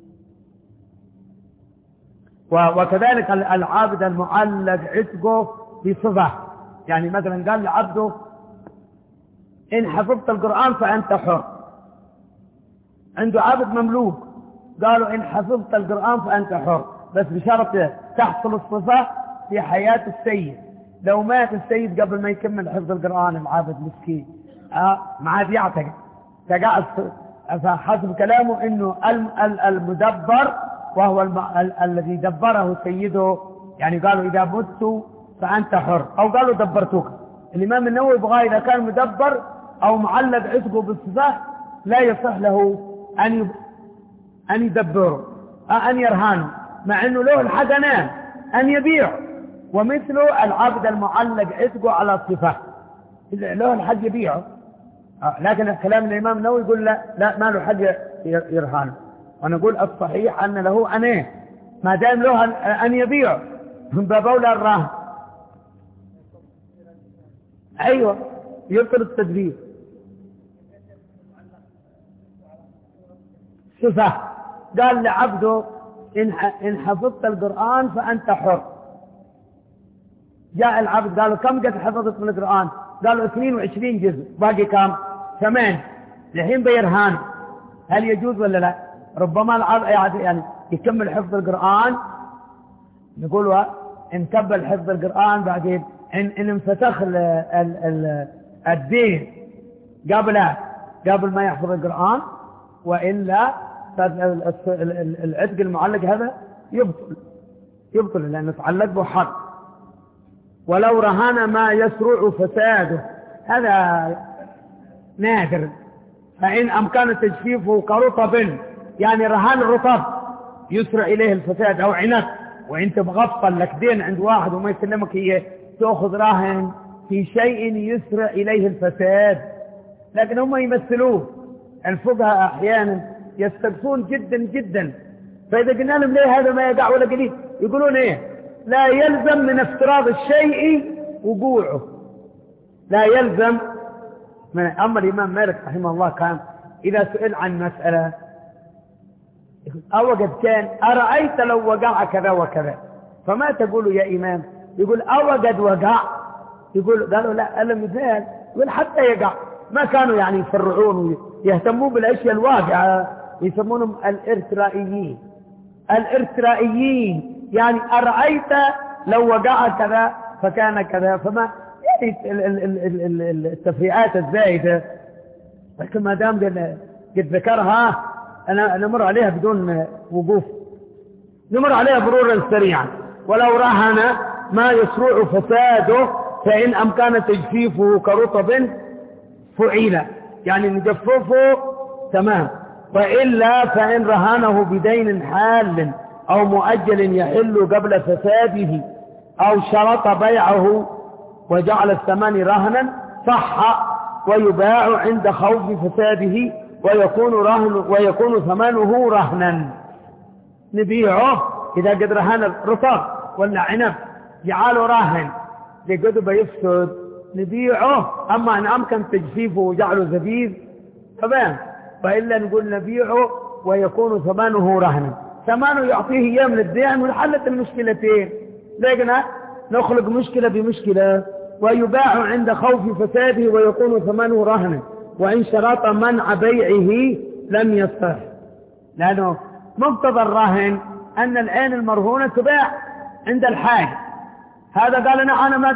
A: وكذلك العابد المعلق عتقه بصفة، يعني مثلا قال لعبده إن حفظت القرآن فأنت حر. عنده عابد مملوك قالوا إن حفظت القرآن فأنت حر، بس بشرط تحصل الصفة في حياة السيد. لو مات السيد قبل ما يكمل حفظ القرآن العابد مسكين آه ما عاد يعتقد تقاعد. فحسب كلامه إنه المدبر وهو الم... ال... الذي دبره سيده، يعني قالوا إذا مت فأنت حر، أو قالوا دبرتك. الإمام النووي يبغى إذا كان مدبر أو معلق عتقه بالصفة لا يصح له أن ي... أن يدبره أن يرهانه، مع أنه له الحق أن يبيع. ومثله العبد المعلق عتقه على الصفة له الحق يبيعه، لكن كلام الإمام النووي يقول لا لا ما له حق يرهانه. ونقول الصحيح أن له أن ما دام له أن يبيع من باب أولى الراهن. أيوة يبطل التدبير. صفة قال لعبده إن حفظت القرآن فأنت حر. جاء العبد قالوا كم قد حفظت من القرآن؟ قالوا اثنين وعشرين جزء، باقي كم؟ ثمان. الحين بيرهان، هل يجوز ولا لا؟ ربما العبد يعني يكمل حفظ القرآن، نقول إن كمل حفظ القرآن بعدين إن, إن انفتخ ال ال ال الدين قبل قبل ما يحفظ القرآن، وإلا العتق المعلق هذا يبطل يبطل لأنه تعلق به حق. ولو رهن ما يسرع فساده، هذا نادر. فإن أمكن تجفيفه كرطب، يعني رهان الرطب يسرع إليه الفساد، أو عنب، وإنت مغفل لك دين عند واحد وما يسلمك هي تأخذ راهن في شيء يسرع إليه الفساد. لكن هم يمثلوه الفقهاء أحيانا يستقصون جدا جدا. فإذا قلنا لهم ليه هذا ما يقع ولا قليل، يقولون إيه؟ لا يلزم من افتراض الشيء وقوعه، لا يلزم من. أما الإمام مالك رحمه الله كان إذا سئل عن مسألة أو قد كان أرأيت لو وقع كذا وكذا، فما تقول يا إمام؟ يقول أو قد وقع، يقول قالوا لا ألم يزال، يقول حتى يقع. ما كانوا يعني يفرعون ويهتمون بالأشياء الواقعة، يسمونهم الارترائيين. الارترائيين يعني أرأيت لو وقع كذا فكان كذا، فما يعني التفريعات الزائدة. لكن ما دام قد ذكرها أنا نمر عليها بدون وقوف، نمر عليها مرورا سريعا. ولو رهن ما يسرع فساده فإن أمكن تجفيفه كرطب فعيل، يعني نجففه تمام. وإلا فإن رهنه بدين حال أو مؤجل يحل قبل فساده، أو شرط بيعه وجعل الثمن رهنا صح ويباع عند خوف فساده، ويكون رهن ويكون ثمنه رهنا. نبيعه إذا قد رهن رطب ولا عنب جعله راهن لقد بيفسد، نبيعه. أما أن أمكن تجفيفه وجعله زبيب تمام، فإلا نقول نبيعه ويكون ثمنه رهنا. ثمنه يعطيه إياه من الدين ونحلت المشكلتين، لكن نخلق مشكلة بمشكلة. ويباع عند خوف فساده ويكون ثمنه رهنا، وإن شرط منع بيعه لم يصح، لأنه مقتضى الرهن أن العين المرهونة تباع عند الحاج. هذا قال أنا أنا ما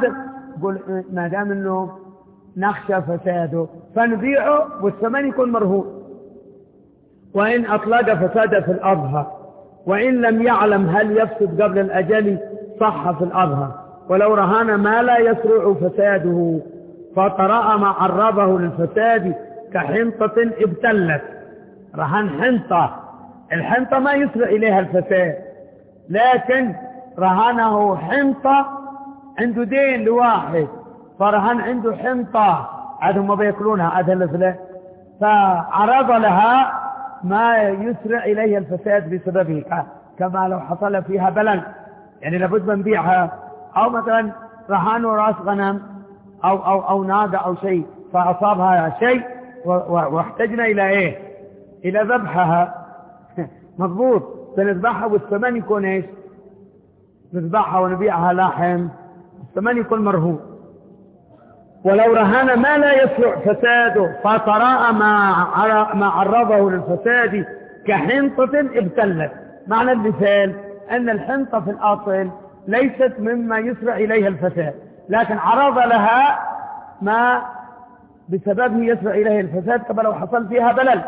A: قل ما دام انه نخشى فساده فنبيعه والثمن يكون مرهون. وإن أطلق فساد في الأظهر، وإن لم يعلم هل يفسد قبل الأجل صح في الأظهر. ولو رهن ما لا يسرع فساده فطرأ ما عرضه للفساد كحنطة ابتلت. رهن حنطة، الحنطة ما يسرع إليها الفساد، لكن رهنه حنطة عنده دين لواحد، فرهن عنده حنطة عاد هم بيأكلونها عاد الفلة، فعرض لها ما يسرع إليه الفساد بسببه، كما لو حصل فيها بلل، يعني لابد من بيعها، أو مثلا رهانوا رأس غنم أو, أو, أو ناقة أو شيء فأصابها شيء واحتجنا إلى إيه؟ إلى ذبحها. مضبوط، فنذبحها والثمن يكون إيش؟ نذبحها ونبيعها لحم، الثمن يكون مرهون. ولو رهن ما لا يسرع فساده فطرأ ما ما عرضه للفساد كحنطة ابتلت. معنى المثال أن الحنطة في الأصل ليست مما يسرع إليها الفساد، لكن عرض لها ما بسببه يسرع إليه الفساد، كما لو حصل فيها بلل.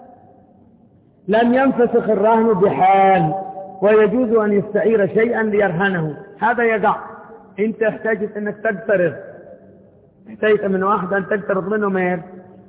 A: لم ينفسخ الرهن بحال، ويجوز أن يستعير شيئا ليرهنه. هذا يقع، انت احتاجت انك تقترض، احتاجت من واحد ان تقترض منه مال،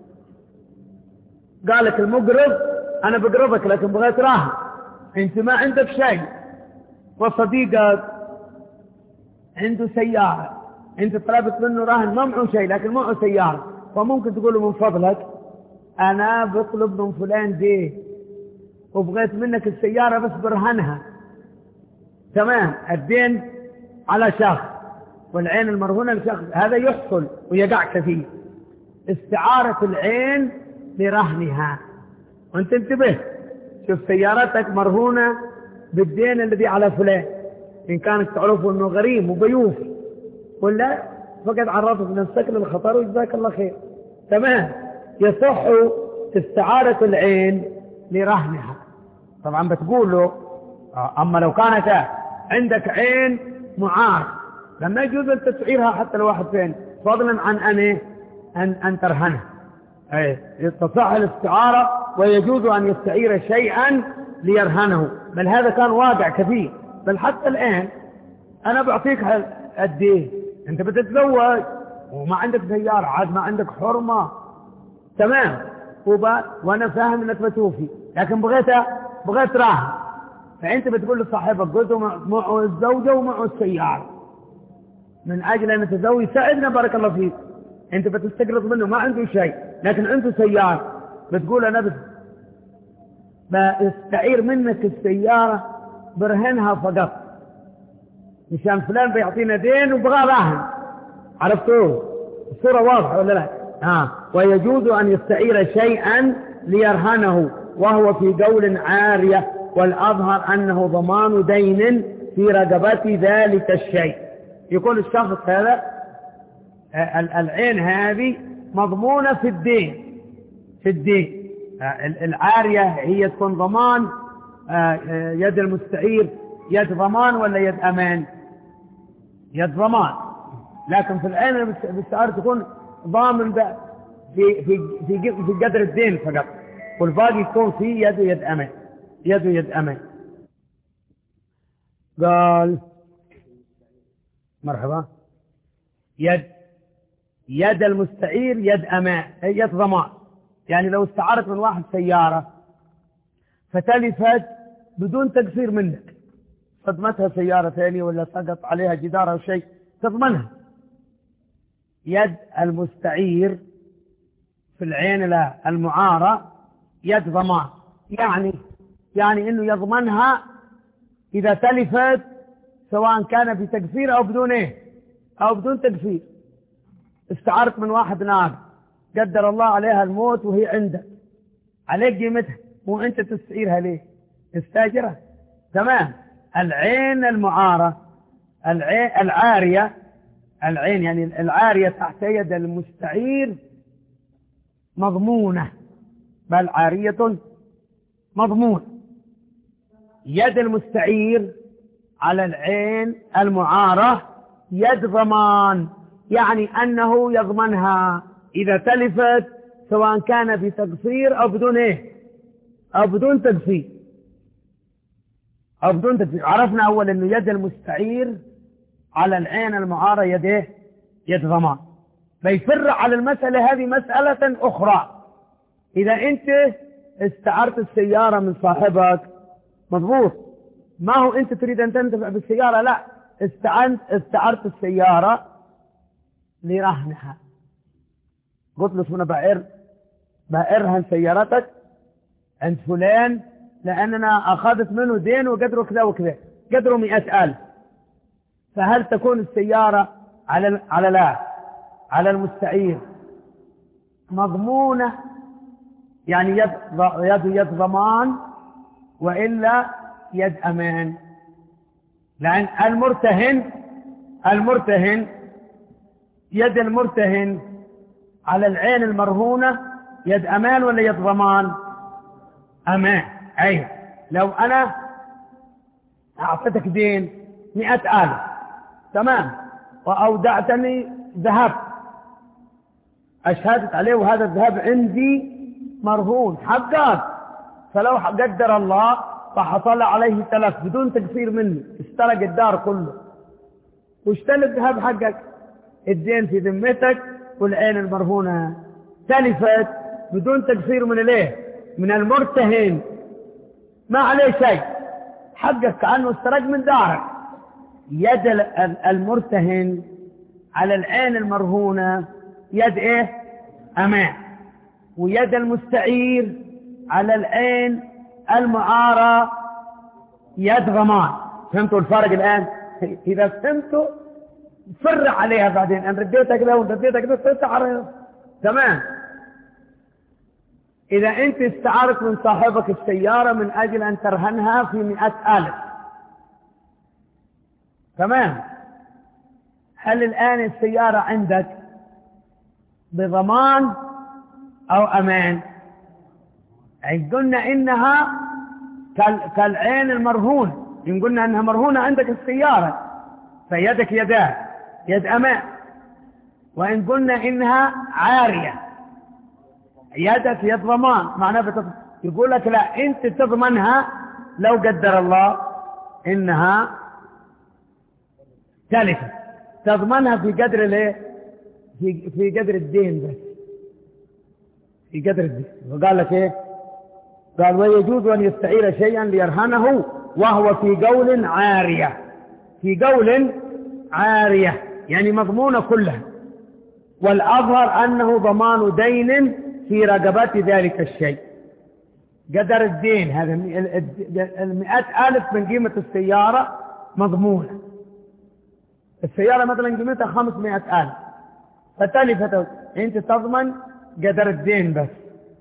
A: قالك المقرض انا بقرضك لكن بغيت راهن، انت ما عندك شيء، وصديقك عنده سيارة، انت طلبت منه راهن ما معه شيء لكن معه سيارة، فممكن تقول له من فضلك انا بطلب من فلان دي وبغيت منك السيارة بس برهنها. تمام، الدين على شخص والعين المرهونة لشخص، هذا يحصل ويقع كثير. استعارة العين لرهنها، وانت انتبه، شوف سيارتك مرهونة بالدين الذي على فلان، إن كانت تعرفه أنه غريم وبيوف ولا فقد عرضت نفسك للخطر وجزاك الله خير. تمام، يصح استعارة العين لرهنها. طبعا بتقول له أما لو كانت عندك عين معار لما يجوز أن تسعيرها حتى لو واحد فين، فضلا عن أن أن, أن ترهنها. أي تصح الاستعارة ويجوز أن يستعير شيئا ليرهنه، بل هذا كان واقع كثير. بل حتى الآن أنا بعطيك قد ايه، أنت بتتزوج وما عندك سيارة، عاد ما عندك حرمة، تمام، وأنا فاهم أنك بتوفي، لكن بغيت بغيت راهن، فأنت بتقول لصاحبك قلت معه الزوجة ومعه السيارة من أجل أن تزوج ساعدنا بارك الله فيك. أنت بتستقرض منه ما عنده شيء لكن عنده سيارة، بتقول أنا بس بستعير منك السيارة برهنها فقط مشان فلان بيعطينا دين وبغى راهن. عرفتوه الصورة واضحة ولا لا؟ ها. ويجوز أن يستعير شيئا ليرهنه وهو في قول عارية، والأظهر أنه ضمان دين في رقبة ذلك الشيء. يقول الشخص هذا العين هذه مضمونة في الدين، في الدين العارية هي تكون ضمان، يد المستعير يد ضمان ولا يد أمان؟ يد ضمان، لكن في العين المستعار تكون ضامن في في في في قدر الدين فقط، والباقي يكون في يد يد أمان، يد يد أمان. قال مرحبا، يد يد المستعير يد أمان، يد ضمان. يعني لو استعارت من واحد سيارة فتلفت بدون تقصير منك، صدمتها سيارة ثانية ولا سقط عليها جدار أو شيء، تضمنها. يد المستعير في العين لا المعارة يد ضمان، يعني يعني إنه يضمنها إذا تلفت سواء كان بتقصير أو بدون إيه أو بدون تقصير. استعارت من واحد نار قدر الله عليها الموت وهي عندك، عليك قيمتها وأنت تستعيرها ليه؟ استاجرها. تمام. العين المعارة العين العارية، العين يعني العارية تحت يد المستعير مضمونة، بل عارية مضمونة. يد المستعير على العين المعارة يد ضمان، يعني أنه يضمنها إذا تلفت، سواء كان بتقصير أو بدون إيه أو بدون تقصير أو بدون تقصير. عرفنا أول أنه يد المستعير على العين المعارة يد إيه يد ضمان. فيفر على المسألة هذه مسألة أخرى. إذا أنت استعرت السيارة من صاحبك مضبوط، ما هو أنت تريد أن تنتفع بالسيارة، لا، استعنت استعرت السيارة لرهنها. قلت له أنا بعير بعيرهن سيارتك عند فلان لأننا أخذت منه دين وقدره كذا وكذا، قدره مئة ألف. فهل تكون السيارة على على لا على المستعير مضمونة، يعني يد يد يد ضمان، وإلا يد أمان؟ لأن المرتهن المرتهن يد المرتهن على العين المرهونة يد أمان ولا يد ضمان؟ أمان. أيوة. لو أنا أعطيتك دين مئة ألف، تمام، وأودعتني ذهب أشهدت عليه وهذا الذهب عندي مرهون حقك، فلو قدر الله فحصل عليه تلف بدون تقصير مني، استرق الدار كله واشترى الذهب حقك، الدين في ذمتك والعين المرهونة تلفت بدون تقصير من الايه من المرتهن، ما عليه شيء، حقك كأنه استرق من دارك. يد المرتهن على العين المرهونة يد ايه أمان، ويد المستعير على العين المعارة يد ضمان. فهمتوا الفرق الآن؟ إذا فهمتوا فر عليها بعدين، أن رديتك لو رديتك لو تستعرض. تمام. إذا أنت استعرت من صاحبك السيارة من أجل أن ترهنها في مئة ألف، تمام، هل الآن السيارة عندك بضمان أو أمان؟ يعني قلنا إنها كالعين المرهون، إن قلنا إنها مرهونة عندك السيارة فيدك يدان يد أمان، وإن قلنا إنها عارية يدك يد ضمان. معناه بتض... يقول لك لا، أنت تضمنها لو قدر الله إنها تلفت، تضمنها في قدر الايه في في قدر الدين بس، في قدر الدين. وقال لك ايه؟ قال ويجوز ان يستعير شيئا ليرهنه وهو في قول عارية، في قول عارية يعني مضمونة كلها، والأظهر أنه ضمان دين في رقبة ذلك الشيء. قدر الدين هذا المئة ألف من قيمة السيارة مضمونة. السيارة مثلا قيمتها خمسمائة ألف فتلفت، أنت تضمن قدر الدين بس،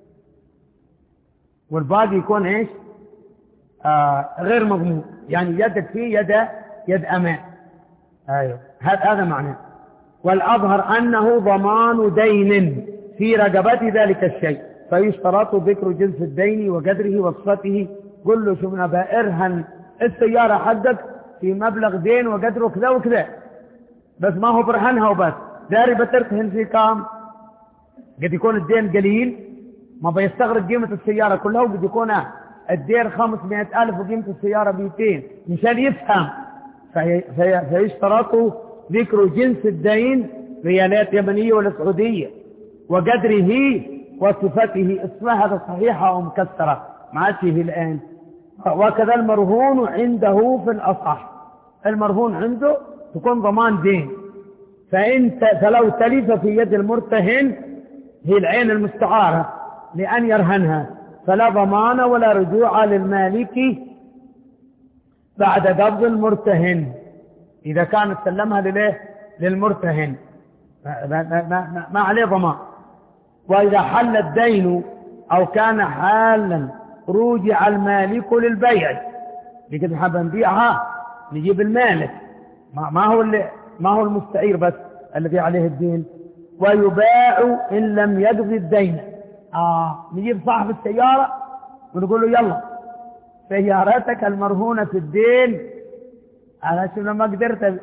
A: والباقي يكون إيش؟ آه غير مضمون، يعني يدك فيه يد يد أمان. أيوه هذا معناه. والأظهر أنه ضمان دين في رقبة ذلك الشيء، فيشترط ذكر جنس الدين وقدره وصفته. قل له شو ارهن السيارة حقك في مبلغ دين وقدره كذا وكذا، بس ما هو برهنها وبس، داري بترتهن في كام؟ قد يكون الدين قليل ما بيستغرق قيمة السيارة كلها، وقد يكون الدين خمسمائة ألف وقيمة السيارة مئتين، مشان يفهم. في في فيشترط ذكر جنس الدين ريالات يمنية ولا سعودية وقدره وصفته. اسمها هذا صحيحة أو مكسرة ما فيه الآن. وكذا المرهون عنده في الأصح، المرهون عنده تكون ضمان دين. فإنت فلو تلف في يد المرتهن هي العين المستعارة لأن يرهنها فلا ضمان ولا رجوع للمالك بعد قبض المرتهن إذا كان سلمها لليه للمرتهن، ما, ما, ما, ما عليه ضمان. وإذا حل الدين أو كان حالا رجع المالك للبيع، لكن حابب نبيعها نجيب المالك، ما, ما هو اللي ما هو المستعير بس الذي عليه الدين. ويباع إن لم يقضي الدين. آه نجيب صاحب السيارة ونقول له يلا سيارتك المرهونة في الدين على شنو ما قدرت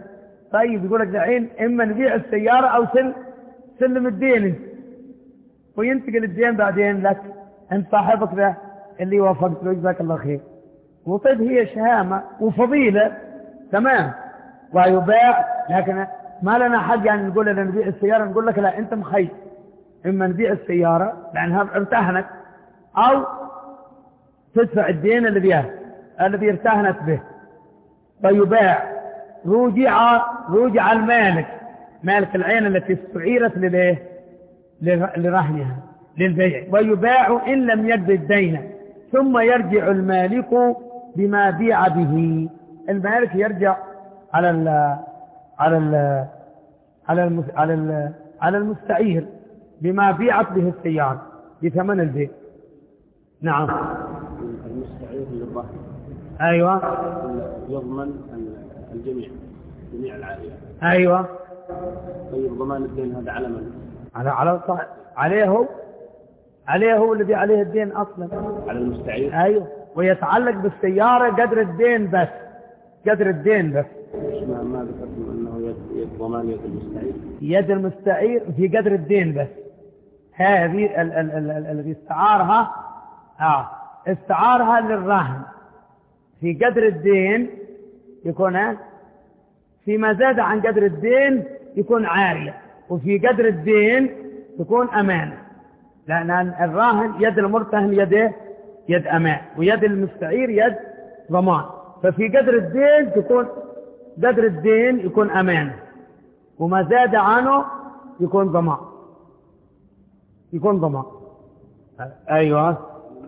A: طيب يقول لك الحين إما نبيع السيارة أو سل سلم الدين انت، وينتقل الدين بعدين لك أنت صاحبك ذا اللي وافقت له، جزاك الله خير. وطيب هي شهامة وفضيلة تمام ويباع، لكن ما لنا حق يعني نقول لنا نبيع السيارة، نقول لك لا أنت مخير، إما نبيع السيارة لأنها ارتهنت أو تدفع الدين اللي بيها الذي ارتهنت به فيباع. رجع رجع المالك، مالك العين التي استعيرت لليه لرهنها للبيع، ويباع إن لم يقضي الدين، ثم يرجع المالك بما بيع به. المالك يرجع على ال على ال على ال على ال على المستعير بما بيعت به السيارة بثمن البيع. نعم.
B: المستعير للرهن
A: أيوة
B: يضمن الجميع جميع العائلات.
A: أيوة.
B: طيب ضمان الدين هذا على من؟
A: على على عليه هو عليه هو اللي عليه الدين أصلا،
B: على المستعير.
A: أيوة، ويتعلق بالسيارة قدر الدين بس، قدر الدين بس.
B: ما ما ذكرتم أنه يد يد ضمان يد المستعير؟
A: يد المستعير في قدر الدين بس. هذه الذي استعارها آه استعارها للراهن في قدر الدين يكون، فيما زاد عن قدر الدين يكون عارية، وفي قدر الدين يكون أمانة، لأن الراهن يد المرتهن يده يد أمان، ويد المستعير يد ضمان. ففي قدر الدين تكون قدر الدين يكون أمانة، وما زاد عنه يكون ضمان، يكون ضمان. أيوة.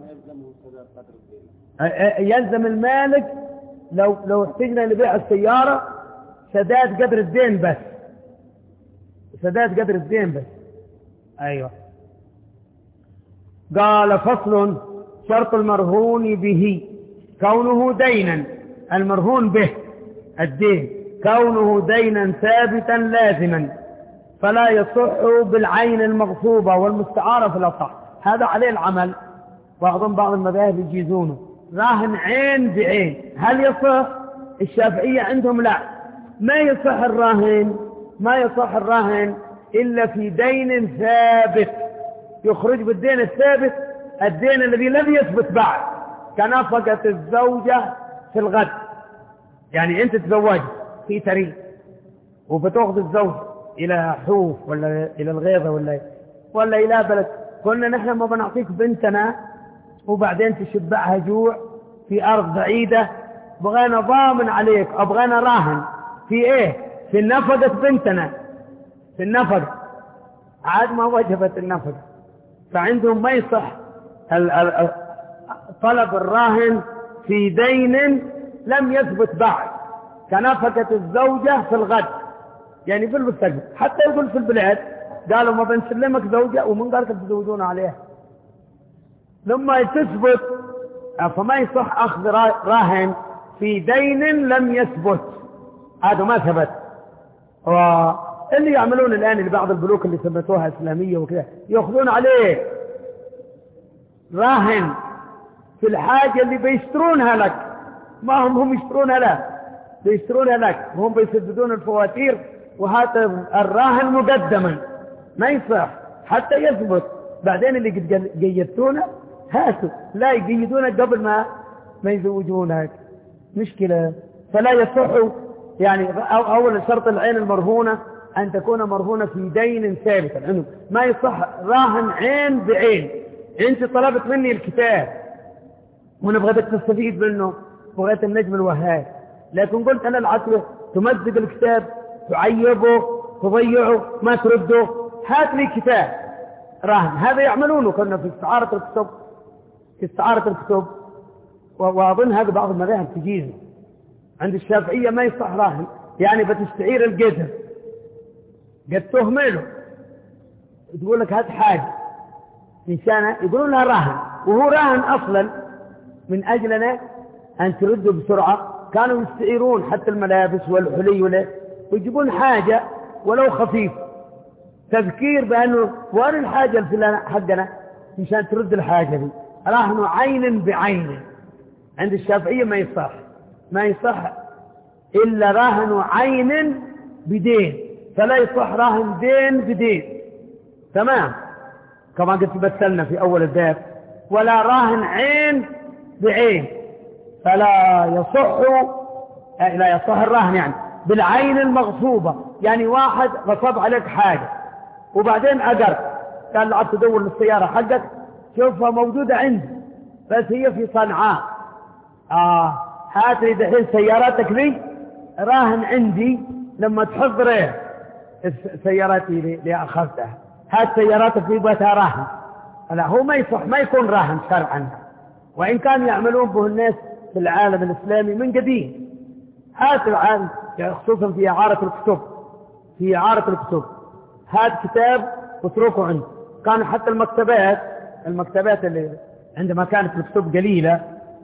A: يلزم المالك لو لو احتجنا لبيع السيارة سداد قدر الدين بس، سداد قدر الدين بس. أيوة. قال فصل: شرط المرهون به كونه دينا، المرهون به الدين كونه دينا ثابتا لازما، فلا يصح بالعين المغصوبة والمستعارة في الأصح. هذا عليه العمل، وأظن بعض المذاهب يجيزونه راهن عين بعين. هل يصح؟ الشافعية عندهم لا، ما يصح الراهن، ما يصح الراهن إلا في دين ثابت، يخرج بالدين الثابت، الدين الذي لم يثبت بعد، كنفقة الزوجة في الغد. يعني أنت تزوجت في تريد وبتأخذ الزوج إلى حوف ولا إلى الغيظة ولا ولا إلى بلد، قلنا نحن ما بنعطيك بنتنا وبعدين تشبعها جوع في أرض بعيدة، بغينا ضامن عليك، أبغينا راهن في إيه؟ في النفقة بنتنا، في النفقة عاد ما وجبت النفقة. فعندهم ما يصح طلب الراهن في دين لم يثبت بعد، كنفقة الزوجة في الغد، يعني في المستقبل. حتى يقول في البلاد قالوا ما بنسلمك زوجة ومن قالك تزوجون عليها لما تثبت، فما يصح أخذ راهن في دين لم يثبت، هذا ما ثبت. واللي يعملون الآن لبعض البنوك اللي ثبتوها إسلامية وكذا يأخذون عليه راهن في الحاجة اللي بيشترونها لك، ما هم هم يشترونها لا بيشترونها لك، وهم بيسددون الفواتير، وهذا الراهن مقدما ما يصح حتى يثبت. بعدين اللي قد قيدتونه هاتوا، لا يقيدونك قبل ما ما يزوجونك، مشكلة. فلا يصح يعني أول شرط العين المرهونة أن تكون مرهونة في دين ثابت، لأنه ما يصح راهن عين بعين. أنت طلبت مني الكتاب وأنا بغيتك تستفيد منه، بغيت النجم الوهاب، لكن قلت أنا العقل تمزق الكتاب، تعيبه، تضيعه، ما ترده، هات لي كتاب راهن. هذا يعملونه كنا في استعارة الكتب، في استعارة الكتب، وأظن هذا بعض المذاهب تجيزه. عند الشافعية ما يصح راهن، يعني بتستعير القدر قد تهمله، تقول لك هات حاجة إنسانة يقولون لها راهن، وهو راهن أصلا من أجلنا أن ترده بسرعة. كانوا يستعيرون حتى الملابس والحلي ولا ويجيبون حاجة ولو خفيف، تذكير بأنه وين الحاجة الفلانة حقنا مشان ترد الحاجة دي. راهن عين بعين عند الشافعية ما يصح، ما يصح إلا راهن عين بدين، فلا يصح راهن دين بدين. تمام، كما قلت مثلنا في أول الباب. ولا راهن عين بعين، فلا يصح لا يصح الراهن يعني بالعين المغصوبة. يعني واحد غصب عليك حاجة وبعدين أقر قال لعب تدور للسيارة حقك، شوفها موجودة عندي بس هي في صنعاء، آه هات لي دحين سياراتك لي راهن عندي لما تحضر سياراتي اللي أخذتها، هات سياراتك في بيتها راهن. لا، هو ما يصح، ما يكون راهن شرعا، وإن كان يعملون به الناس في العالم الإسلامي من قديم. هات العالم خصوصا في إعارة الكتب، في إعارة الكتب هات كتاب واتركه عنده. كان حتى المكتبات المكتبات اللي عندما كانت الكتب قليلة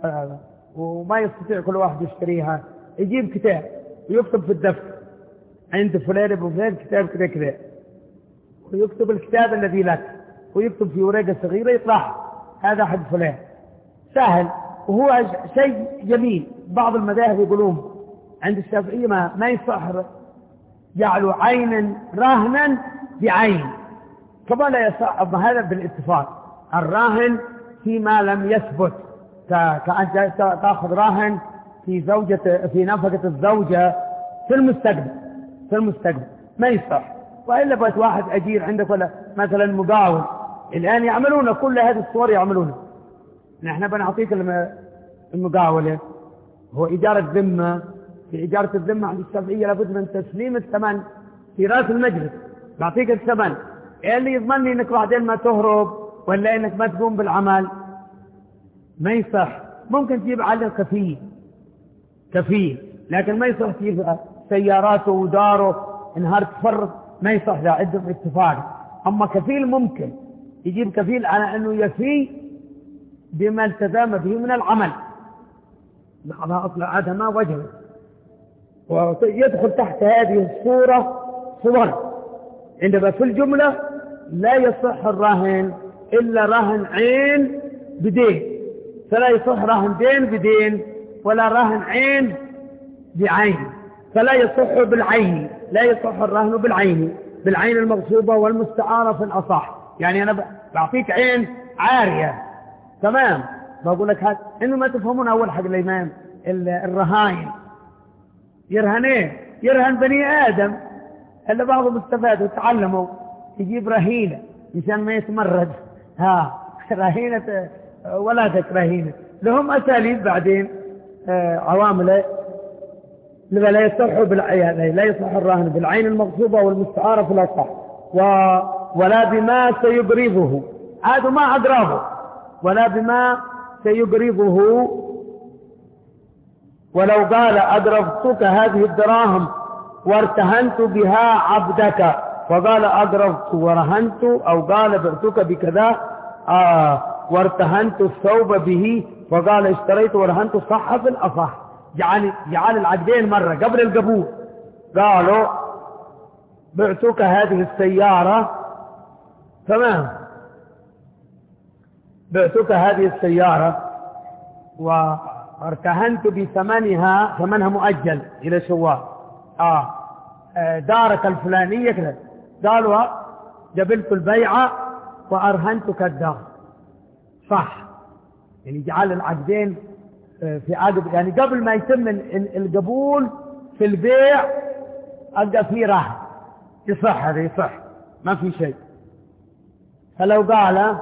A: وما يستطيع كل واحد يشتريها، يجيب كتاب ويكتب في الدفتر عند فلان ابو فلان كتاب كذا كذا، ويكتب الكتاب الذي لك، ويكتب في ورقة صغيرة يطرحها هذا حق فلان. سهل وهو شيء جميل. بعض المذاهب يقولون عند الشافعية ما, ما يصح جعلوا عينا راهنا بعين، كما لا يصح هذا بالاتفاق. الراهن فيما لم يثبت، كأن تأخذ راهن في زوجة في نفقة الزوجة في المستقبل في المستقبل ما يصح. وإلا بس واحد أجير عندك ولا مثلا مقاول، الآن يعملون كل هذه الصور يعملونها. نحن بنعطيك المقاولة هو إجارة ذمة. في إجارة الذمة عند الشافعية لابد من تسليم الثمن في رأس المجلس، بعطيك الثمن. إيه اللي يضمن لي إنك بعدين ما تهرب ولا إنك ما تقوم بالعمل؟ ما يصح. ممكن تجيب على كفيل كفيل لكن ما يصح تجيب سياراته وداره انهار تفرط، ما يصح. ذا عندهم اتفاق. أما كفيل ممكن يجيب كفيل على أنه يفي بما التزم به من العمل. بعضها أطلع هذا ما وجهه، ويدخل تحت هذه الصورة صور. عندما في الجملة لا يصح الراهن إلا راهن عين بدين، فلا يصح راهن دين بدين ولا راهن عين بعين، فلا يصح بالعين. لا يصح الراهن بالعين بالعين المغصوبة والمستعارة في الأصح. يعني أنا بعطيك عين عارية، تمام، بقول لك هذا إنه ما تفهمون. أول حق الإمام الرهاين يرهنين، يرهن بني آدم. إلا بعضهم استفادوا وتعلموا يجيب رهينة مشان ما يتمرد. ها رهينة ولادك رهينة، لهم أساليب بعدين آه عوامل. لا يصح بالعين، لا يصح الراهن بالعين المغصوبة والمستعارة في الأصح، و... ولا بما سيقرضه. هذا ما أقرضه، ولا بما سيقرضه. ولو قال أقرضتك هذه الدراهم وارتهنت بها عبدك، فقال أقرضت ورهنت، أو قال بعتك بكذا آه وارتهنت الثوب به، فقال اشتريت ورهنت، صح في الأصح. جعل, جعل العقدين مرة قبل القبول. قالوا بعتك هذه السيارة، تمام، بعتك هذه السيارة وارتهنت بثمنها، ثمنها مؤجل إلى شوال، آه دارك الفلانية كذا. قالوا جبلت البيعة وأرهنتك الدار، صح. يعني جعل العقدين في عقد، يعني قبل ما يتم القبول في البيع ألقى فيه رهن، يصح، هذا يصح ما في شيء. فلو قال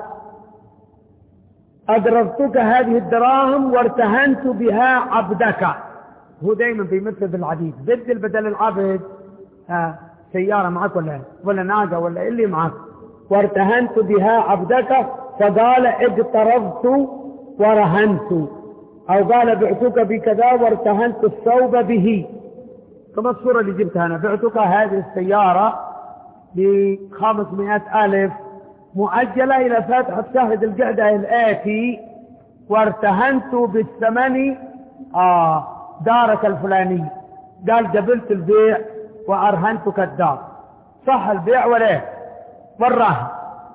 A: أقرضتك هذه الدراهم وارتهنت بها عبدك، هو دائما بيمثل بالعبيد، بدل بدل العبد آه سيارة معك ولا ولا ناقة ولا اللي معك، وارتهنت بها عبدك، فقال اقترضت ورهنت، أو قال بعتك بكذا وارتهنت الثوب به. كما الصورة اللي جبتها أنا، بعتك هذه السيارة بخمسمائة ألف مؤجلة إلى فاتحة شهر القعدة الآتي، وارتهنت بالثمن آه دارك الفلاني. قال قبلت البيع وأرهنتك الدار، صح البيع ولا والرهن؟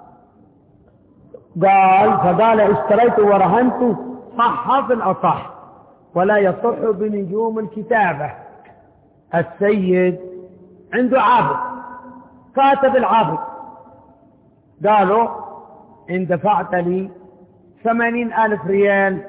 A: قال فقال اشتريت ورهنت، صح في الأصح. ولا يصح بنجوم الكتابة. السيد عنده عابد، كاتب العابد، قالوا إن دفعت لي ثمانين ألف ريال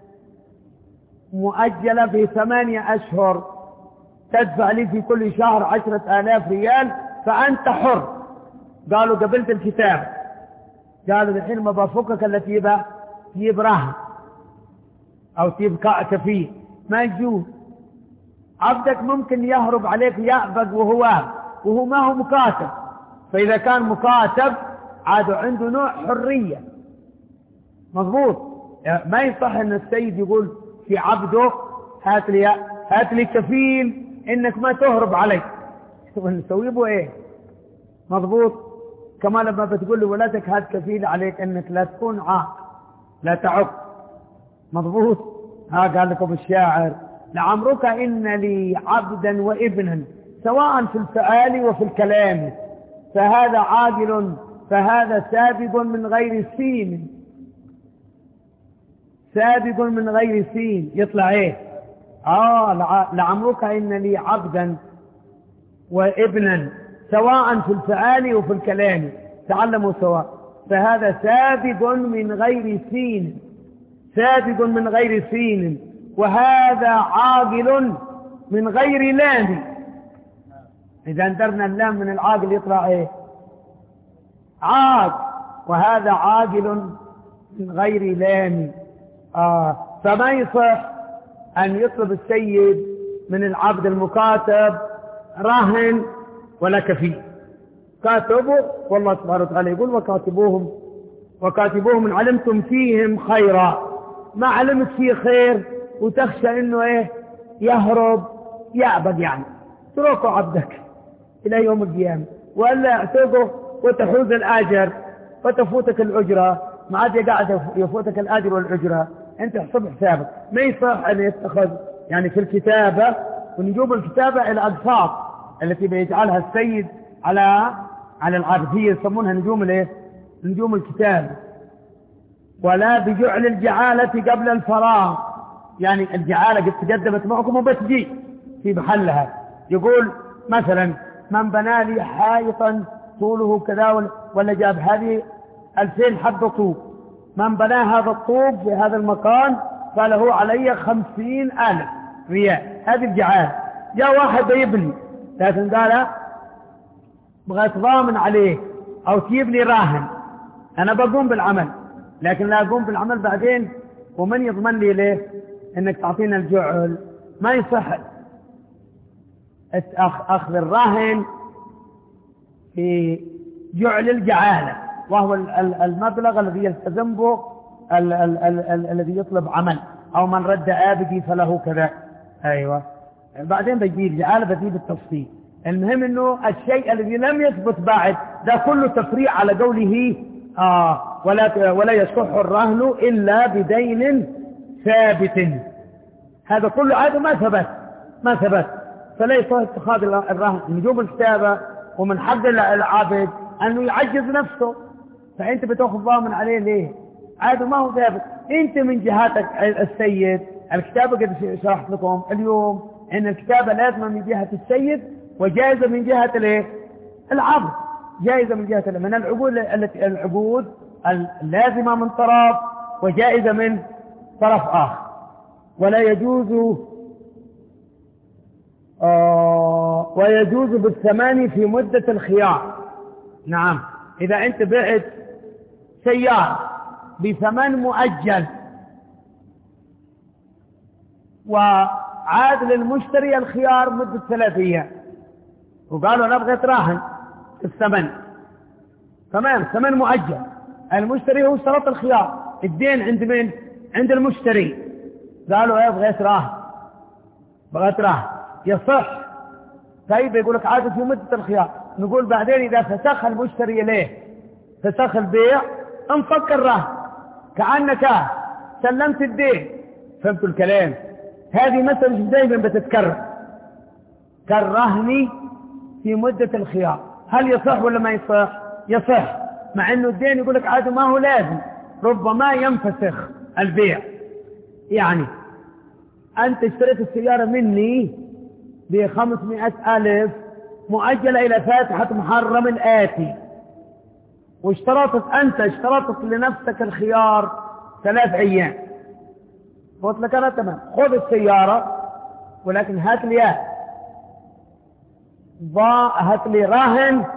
A: مؤجلة في ثمانية أشهر تدفع لي في كل شهر عشرة آلاف ريال فأنت حر. قالوا قبلت الكتاب. قالوا الحين ما بفكك التي يبقى تجيب رهن أو تجيب كفيل، ما يجوز. عبدك ممكن يهرب عليك يأبق وهو وهو ما هو مكاتب، فإذا كان مكاتب عاد عنده نوع حرية. مضبوط. ما يصح أن السيد يقول في عبده هات لي هات لي كفيل إنك ما تهرب علي. ونسوي به إيه؟ مضبوط. كما لما بتقول لولادك هات كفيل عليك إنك لا تكون عاق لا تعق. مضبوط. ها قال لكم الشاعر لعمرك إن لي عبدا وابنا سواء في الفعال وفي الكلام، فهذا عاقل فهذا سابق من غير سين. سابق من غير سين يطلع ايه؟ اه لعمرك إن لي عبدا وابنا سواء في الفعال وفي الكلام تعلموا سواء، فهذا سابق من غير سين. سابق من غير سين وهذا عاقل من غير لام. إذا اندرنا اللام من العاقل يطلع ايه؟ عاق. وهذا عاقل من غير لام. آه. فما يصح أن يطلب السيد من العبد المكاتب راهن ولا كفيل. كاتبه والله تبارك وتعالى يقول وكاتبوهم وكاتبوهم إن علمتم فيهم خيرا. ما علمت فيه خير وتخشى انه ايه يهرب يعبد، يعني تركوا عبدك الى يوم القيامة، ولا يعتقه وتحوز الاجر وتفوتك الاجرة. ما عاد قاعد يفوتك الاجر والاجرة، انت احسب حسابك. ما يصح ان يتخذ يعني في الكتابة ونجوب الكتابة الى اقساط التي بيجعلها السيد على على العارفية يسمونها نجوم الايه؟ نجوم الكتابة. ولا بجعل الجعالة قبل الفراغ، يعني الجعالة قد تقدمت معكم وبتجي في محلها. يقول مثلا من بنى لي حائطا طوله كذا ولا جاب هذه ألفين حبة طوب، من بنى هذا الطوب في هذا المكان فله علي خمسين ألف ريال. هذه الجعالة. جاء واحد يبني لكن قال بغيت ضامن عليه أو تجيب لي راهن، أنا بقوم بالعمل لكن لا أقوم بالعمل بعدين ومن يضمن لي ليه إنك تعطينا الجعل. ما يصح أخذ الراهن في جعل الجعالة، وهو المبلغ الذي يلتزم به الذي يطلب عمل، أو من رد آبدي فله كذا. أيوة بعدين بيجي الجعالة بيجي بالتفصيل. المهم إنه الشيء الذي لم يثبت بعد ده كله تفريع على قوله آه ولا ولا يصح الرهن إلا بدين ثابت. هذا كله عاد ما ثبت ما ثبت فلا يصح اتخاذ الرهن. نجوم الكتابة ومن حق العابد أنه يعجز نفسه، فأنت بتأخذ ضامن عليه ليه؟ عاد ما هو ثابت. أنت من جهاتك السيد الكتابة قد شرحت لكم اليوم أن الكتابة لازمة من جهة السيد وجائزة من جهة الايه؟ العبد. جائزة من جهة من العقود التي العقود اللازمة من طرف وجائزة من طرف آخر. ولا يجوز آه ويجوز بالثماني في مدة الخيار. نعم إذا أنت بعت سيارة بثمن مؤجل وعاد للمشتري الخيار مدة ثلاثة أيام وقالوا أنا أبغى راهن الثمن، تمام، ثمن مؤجل، المشتري هو اشترط الخيار، الدين عند من؟ عند المشتري. قالوا ايه بغيت راهن بغيت راهن يصح. طيب يقول لك عاد في مدة الخيار. نقول بعدين إذا فسخ المشتري ليه فسخ البيع انفك الرهن كأنك سلمت الدين. فهمتوا الكلام؟ هذه مسألة دائما بتتكرر كالرهن في مدة الخيار. هل يصح ولا ما يصح؟ يصح، مع انه الدين يقول لك عاد ما هو لازم، ربما ينفسخ البيع. يعني انت اشتريت السيارة مني بخمسمائة ألف مؤجلة إلى فاتحة محرم الآتي، واشترطت أنت اشترطت لنفسك الخيار ثلاث أيام، قلت لك أنا تمام، خذ السيارة ولكن هات لي هات لي راهن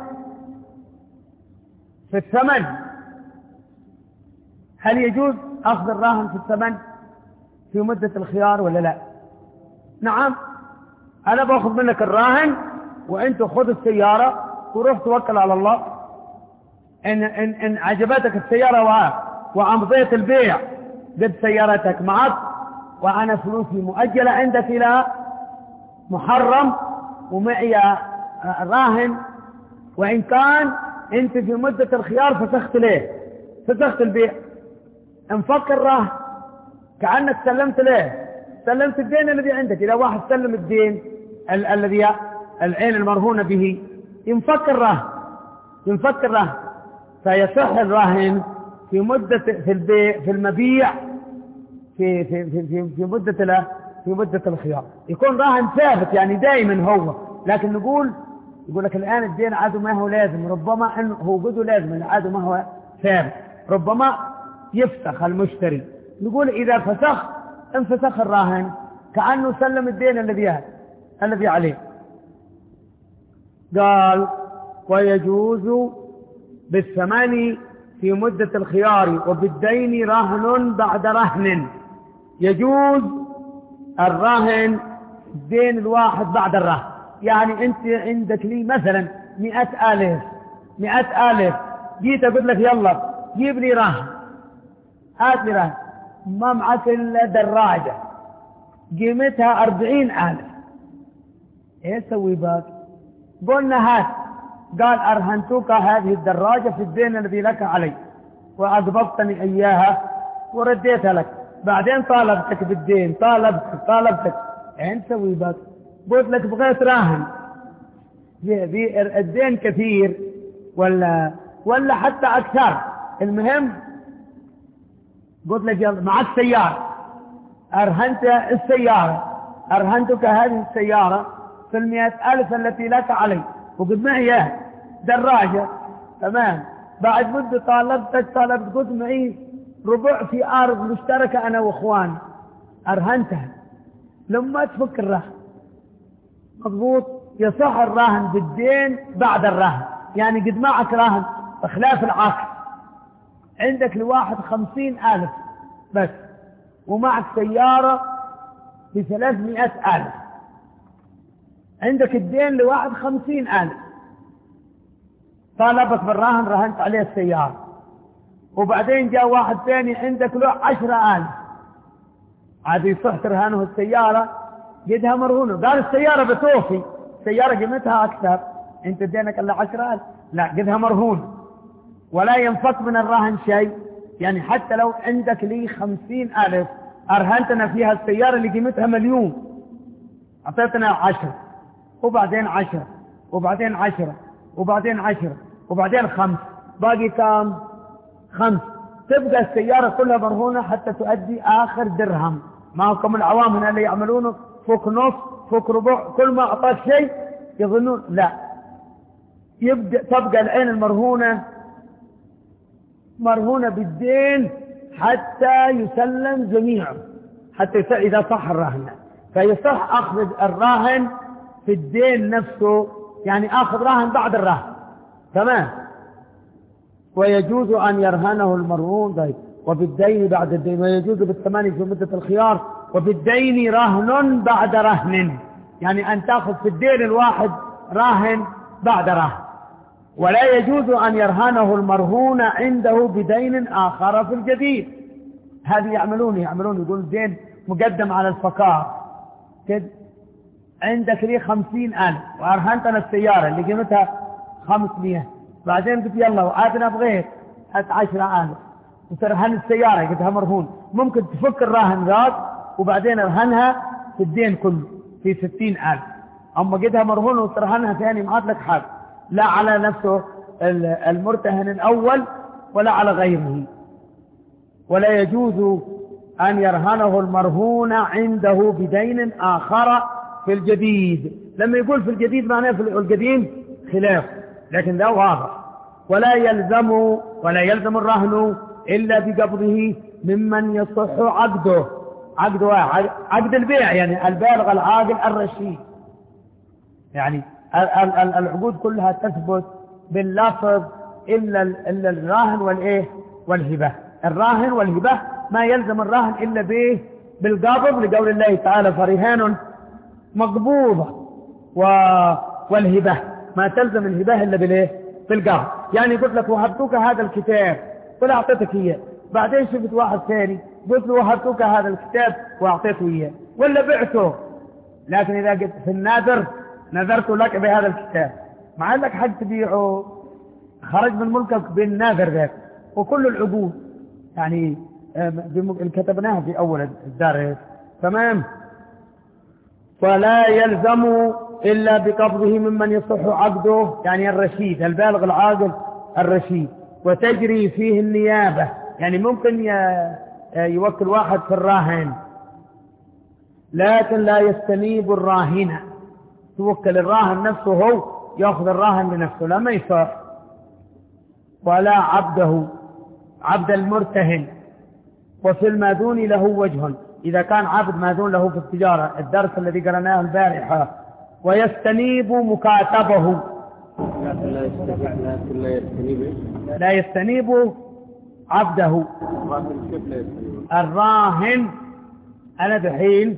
A: في الثمن. هل يجوز أخذ الراهن في الثمن في مدة الخيار ولا لا؟ نعم، أنا بأخذ منك الراهن وأنت خذ السيارة وروح توكل على الله. إن, إن, إن عجبتك السيارة وأمضيت البيع جد سيارتك معك وأنا فلوسي مؤجلة عندك إلى محرم ومعي راهن، وإن كان أنت في مدة الخيار فسخت ليه فسخت البيع، انفك الراهن كأنك سلمت ليه سلمت الدين الذي عندك. إذا واحد سلم الدين ال الذي العين المرهونة به ينفك الراهن ينفك الراهن فيصح الراهن في مدة في البيع في المبيع في في في في, في مدة له في مدة الخيار يكون راهن ثابت يعني دائما هو. لكن نقول يقول لك الآن الدين عاده ما هو لازم، ربما أنه هو قده لازم عاده ما هو ثابت، ربما يفسخ المشتري. نقول إذا فسخ انفسخ الراهن كأنه سلم الدين الذي الذي عليه. قال ويجوز بالثمن في مدة الخيار وبالدين رهن بعد رهن. يجوز الرهن الدين الواحد بعد الرهن، يعني أنت عندك لي مثلا مئة آلاف مئة آلاف جيت أقول لك يلا جيب لي رهن هات لي رهن، ما معك إلا دراجة قيمتها أربعين ألف، إيه سوي باك؟ قلنا هات، قال أرهنتك هذه الدراجة في الدين الذي لك علي وأقبضتني إياها ورديتها لك، بعدين طالبتك بالدين طالبتك طالبتك إيه نسوي باك؟ قلت لك بغيت راهن الدين كثير ولا ولا حتى أكثر، المهم قلت لك يلا معك سيارة أرهنت السيارة أرهنتك هذه السيارة في المئة ألف التي لك علي وقد معي دراجة تمام، بعد مدة طالبتك طالبت قلت معي ربع في أرض مشتركة أنا وإخوان أرهنتها لما تفك الرهن مضبوط. يصح الراهن بالدين بعد الرهن، يعني قد معك راهن بخلاف العكس، عندك لواحد خمسين ألف بس ومعك سيارة بثلاثمائة ألف، عندك الدين لواحد خمسين ألف طالبت بالراهن رهنت عليه السيارة، وبعدين جاء واحد ثاني عندك له عشرة ألف عاد يصح ترهنه السيارة قدها مرهونه، قال السيارة بتوفي السيارة قيمتها أكثر أنت دينك إلا عشرة ألف لا قدها مرهونه ولا ينفك من الرهن شيء، يعني حتى لو عندك لي خمسين ألف أرهنتنا فيها السيارة اللي قيمتها مليون أعطيتنا عشرة وبعدين عشرة وبعدين عشرة وبعدين عشرة وبعدين خمس باقي كام خمس، تبقى السيارة كلها مرهونة حتى تؤدي آخر درهم. ما هو كم العوام هنا اللي يعملونه فوق نص فوق ربع كل ما أعطاك شيء يظنون لا، يبدأ تبقى العين المرهونة مرهونة بالدين حتى يسلم جميعه حتى إذا صح الراهن فيصح أخذ الراهن في الدين نفسه، يعني أخذ راهن بعد الراهن تمام. ويجوز أن يرهنه المرهون ضيف وبالدين بعد الدين، ويجوز بالثمن في مدة الخيار وبالدين رهن بعد رهن، يعني أن تأخذ في الدين الواحد راهن بعد راهن. ولا يجوز أن يرهنه المرهون عنده بدين آخر في الجديد. هذه يعملون يعملون يقول دين مقدم على الفقار كده، عندك لي خمسين ألف وأرهنتنا السيارة اللي قيمتها خمسمية، بعدين قلت يلا وآتنا بغير هات عشرة ألف وترهن السيارة قلتها مرهون، ممكن تفك الراهن ذات وبعدين ارهنها في الدين كله في ستين ألف، أما قدها مرهون وترهنها ثاني معاد لك حق لا على نفسه المرتهن الأول ولا على غيره. ولا يجوز أن يرهنه المرهون عنده بدين آخر في الجديد، لما يقول في الجديد معناه في القديم خلاف، لكن ده واضح. ولا يلزم ولا يلزم الرهن إلا بقبضه ممن يصح عقده. عقده عقد البيع، يعني البالغ العاقل الرشيد. يعني العقود كلها تثبت باللفظ إلا إلا الراهن والإيه والهبة. الراهن والهبة ما يلزم الراهن إلا به بالقبض، لقول الله تعالى فرهان مقبوضة، والهبة ما تلزم الهبة إلا بالإيه بالقبض. يعني قلت لك وهبتك هذا الكتاب، قل أعطيتك إياه، بعدين شفت واحد ثاني قلت له وهبتك هذا الكتاب وأعطيته إياه، ولا بعته. لكن إذا قلت في النادر نذرت لك بهذا الكتاب، مع أنك حد تبيعه، خرج من ملكك بالناذر ذاك. وكل العقود يعني كتبناها في أول الدرس، تمام. فلا يلزم إلا بقبضه ممن يصح عقده، يعني الرشيد البالغ العاقل الرشيد. وتجري فيه النيابة، يعني ممكن يوكل واحد في الراهن، لكن لا يستنيب الراهن، توكل الراهن نفسه هو يأخذ الراهن لنفسه، لا ما يصح. ولا عبده عبد المرتهن. وفي الماذون له وجه، إذا كان عبد ماذون له في التجارة، الدرس الذي قرأناه البارحة. ويستنيب مكاتبه، لا يستنيب عبده. الراهن أنا دحين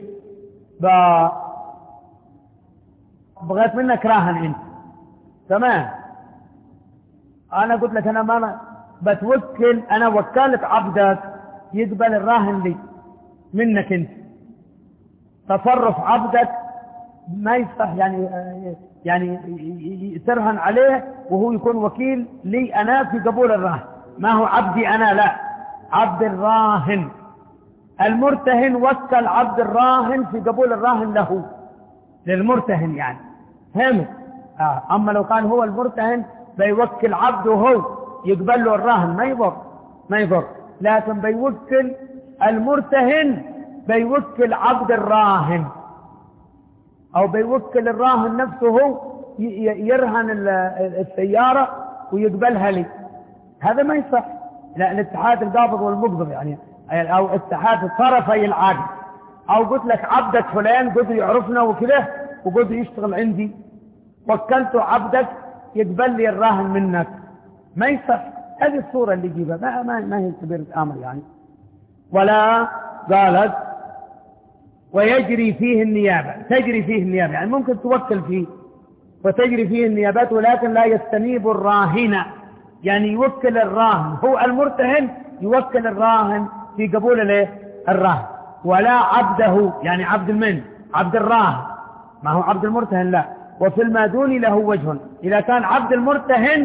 A: بغيت منك راهن أنت، تمام. أنا قلت لك أنا ما بتوكل، أنا وكلت عبدك يقبل الراهن لي منك أنت. تصرف عبدك ما يصح، يعني يعني ترهن عليه وهو يكون وكيل لي أنا في قبول الراهن، ما هو عبدي أنا، لا، عبد الراهن. المرتهن وكل عبد الراهن في قبول الراهن له، للمرتهن يعني هم. آه. أما لو كان هو المرتهن بيوكل عبده هو يقبل له الراهن ما يضر ما يضر، لكن بيوكل المرتهن بيوكل عبد الراهن، أو بيوكل الراهن نفسه هو يرهن السيارة ويقبلها لي، هذا ما يصح. لا، الاتحاد القابض والمقبض يعني، أو اتحاد طرفي العقد. أو قلت لك عبدك فلان قد يعرفنا وكذا وقد يشتغل عندي، وكلته عبدك يقبل لي الراهن منك، ما يصح. هذه الصورة اللي يجيبها ما, ما, ما هي كبيرة أمر يعني. ولا قالت ويجري فيه النيابة، تجري فيه النيابة يعني ممكن توكل فيه وتجري فيه النيابات، ولكن لا يستنيب الراهن، يعني يوكل الراهن، هو المرتهن يوكل الراهن في قبول الايه الراهن. ولا عبده، يعني عبد المن عبد الراهن، ما هو عبد المرتهن لا. وفي الماذون له وجه، إذا كان عبد المرتهن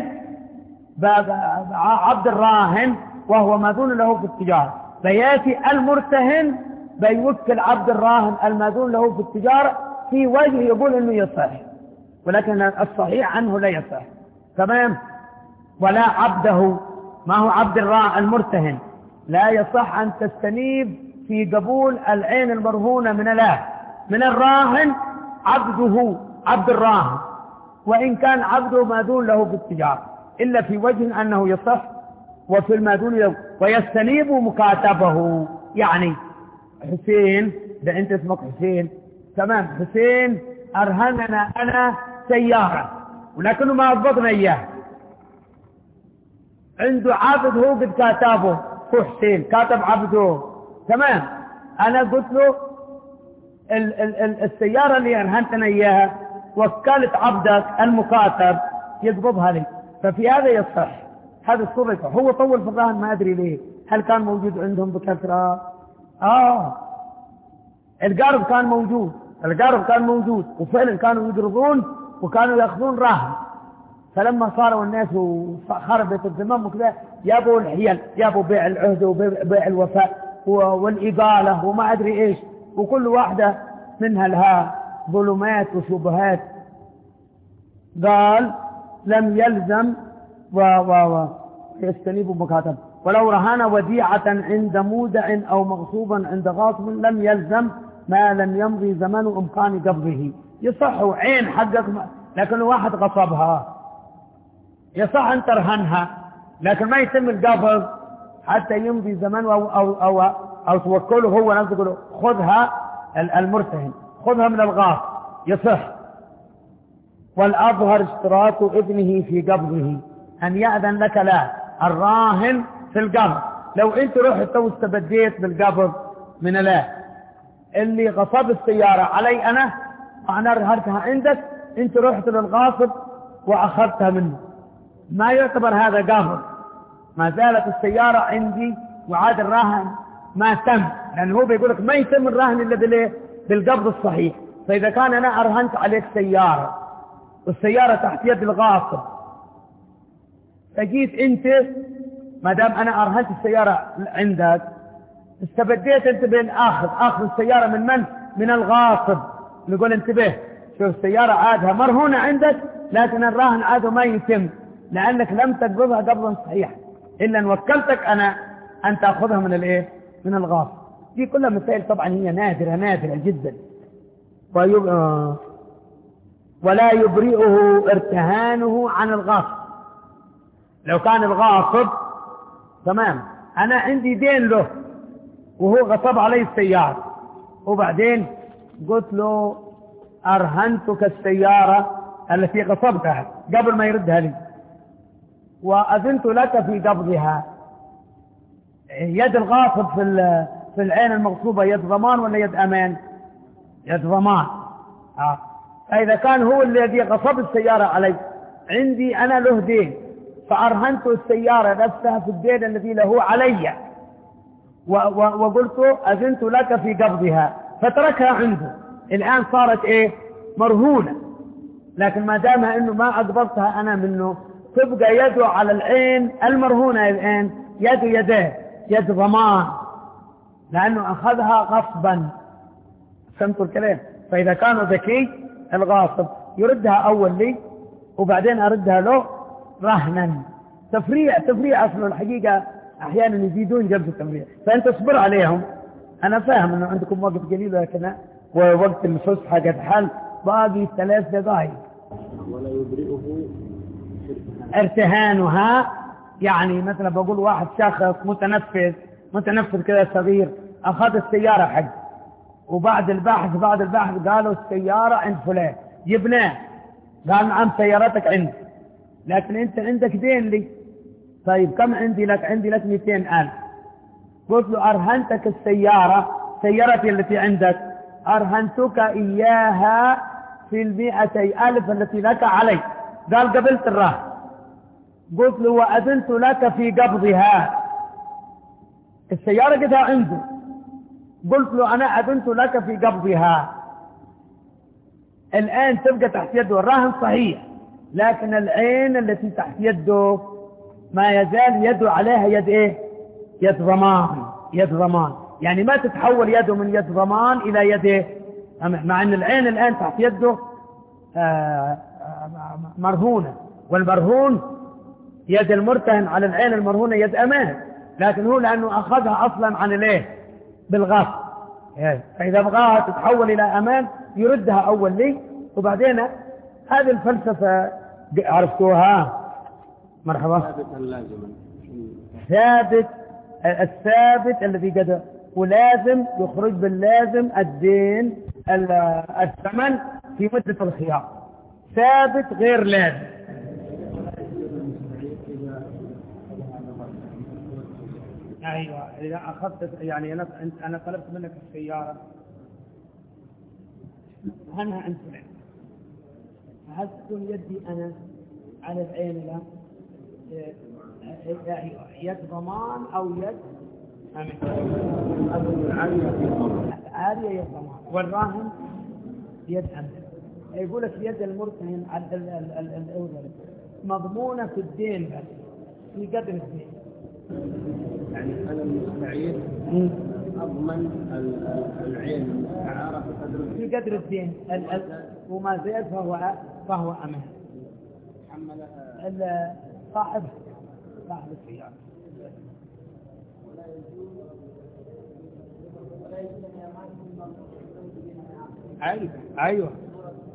A: عبد الراهن وهو ماذون له في التجارة، فياتي المرتهن بيوكل عبد الراهن الماذون له في التجارة في وجه يقول انه يصح، ولكن الصحيح عنه لا يصح، تمام. ولا عبده، ما هو عبد الراهن المرتهن لا يصح أن تستنيب في قبول العين المرهونة من الله من الراهن عبده عبد الراهن، وإن كان عبده ماذون له في التجارة، إلا في وجه أنه يصح. وفي الماذون له ويستنيب مكاتبه، يعني حسين، ده أنت اسمك حسين، تمام، حسين أرهننا أنا سيارة ولكنه ما أضبطنا إياه، عنده عبد هو قد كاتبه، هو حسين كاتب عبده، تمام. أنا قلت له ال ال ال السيارة اللي أرهنتنا إياها وكالة عبدك المكاتب يقبضها لي، ففي هذا يصح. هذا الصورة هو طول في الرهن، ما أدري ليه، هل كان موجود عندهم بكثرة؟ آه القارب كان موجود، القارب كان موجود وفعلا كانوا يقرضون وكانوا يأخذون راهن. فلما صاروا الناس وخربت الزمام وكذا يابوا الحيل، يابوا بيع العهد وبيع الوفاء والإقالة وما أدري إيش، وكل واحدة منها لها ظلمات وشبهات. قال لم يلزم و و و يستنيب مكاتب. ولو رهن وديعة عند مودع أو مغصوبا عند غاصب لم يلزم ما لم يمضي زمن إمكان قبضه. يصح عين حقك، لكن واحد غصبها يصح أن ترهنها، لكن ما يتم القبض حتى يمضي زمان أو, أو, أو, أو توكله هو نفسه يقول خذها المرتهن، خذها من الغاصب، يصح. والأظهر اشتراط ابنه في قبضه، أن يأذن لك لا الراهن في القبض. لو أنت رحت واستبديت بالقبض من لا اللي غصب السيارة علي أنا، أنا رهنتها عندك، أنت رحت للغاصب وأخذتها منه، ما يعتبر هذا قبض، ما زالت السيارة عندي وعاد الراهن ما تم، لأنه هو بيقول لك ما يتم الراهن إلا بالإيه؟ بالقبض الصحيح. فإذا كان أنا أرهنت عليك سيارة والسيارة تحت يد الغاصب، فجيت أنت ما دام أنا أرهنت السيارة عندك، استبديت أنت بين آخذ آخذ السيارة من من؟ من الغاصب. نقول انتبه، شوف السيارة عادها مرهونة عندك، لكن الراهن عاده ما يتم، لأنك لم تقبضها قبضا صحيحا إلا أن وكلتك أنا أن تأخذها من الإيه؟ من الغاصب. دي كلها مسائل طبعا هي نادرة نادرة جدا. ويب... آه. ولا يبرئه ارتهانه عن الغاصب. لو كان الغاصب تمام أنا عندي دين له وهو غصب علي السيارة، وبعدين قلت له أرهنتك السيارة التي غصبتها قبل ما يردها لي، وأذنت لك في قبضها. يد الغاصب في في العين المغصوبة يد ضمان ولا يد أمان؟ يد ضمان. آه. فإذا كان هو الذي غصب السيارة علي، عندي أنا له دين، فأرهنت السيارة نفسها في الدين الذي له علي، وقلت أذنت لك في قبضها، فتركها عنده. الآن صارت إيه؟ مرهونة. لكن ما دامها إنه ما أقبضتها أنا منه، تبقى يده على العين المرهونة الآن يد يديه، يد ضمان، لأنه أخذها غصبا. فهمتوا الكلام؟ فإذا كان ذكي الغاصب يردها أول لي وبعدين أردها له رهنا. تفريع تفريع أصل الحقيقة أحيانا يزيدون جلسة التفريع، فأنت اصبر عليهم. أنا فاهم أنه عندكم وقت قليل، لكن ووقت الفسحة قد حل، باقي ثلاث دقائق.
B: ولا يبرئه
A: ارتهانها، يعني مثلا بقول واحد شخص متنفذ متنفذ كذا صغير أخذ السيارة حق، وبعد البحث بعد البحث قالوا السيارة عند فلان، جبناه، قال نعم سيارتك عندي، لكن أنت عندك دين لي. طيب كم عندي لك؟ عندي لك مئتين ألف. قلت له أرهنتك السيارة، سيارتي التي عندك أرهنتك إياها في المئتي ألف التي لك علي. قال قبلت الرهن. قلت له وأذنت لك في قبضها، السيارة قدها عنده، قلت له أنا أذنت لك في قبضها. الآن تبقى تحت يده الرهن صحيح، لكن العين التي تحت يده ما يزال يده عليها يد إيه؟ يد ضمان. يد ضمان يعني ما تتحول يده من يد ضمان إلى يد إيه؟ مع أن العين الآن تحت يده مرهونة، والمرهون يد المرتهن على العين المرهونة يد أمان، لكن هو لأنه أخذها أصلا عن الإيه؟ بالغصب. فإذا بغاها تتحول إلى أمان يردها أول لي، وبعدين هذه الفلسفة عرفتوها؟ مرحبا.
B: ثابتا لازما.
A: ثابت الثابت الذي قد ولازم يخرج باللازم الدين الثمن في مدة الخيار. ثابت غير لازم. أيوة إذا أخذت يعني أنا أنا طلبت منك السيارة هنها عن فلان، هل تكون يدي أنا على العين لا يد ضمان أو يد عارية يد ضمان، والراهن يد أمن. يقول لك يد المرتهن مضمونة في الدين بس في قدر الدين.
B: يعني أنا المستعير أضمن العين المستعارة في قدر الدين
A: في قدر الدين وما زال فهو فهو أمان. صاحب صاحب السيارة. أيوة أيوة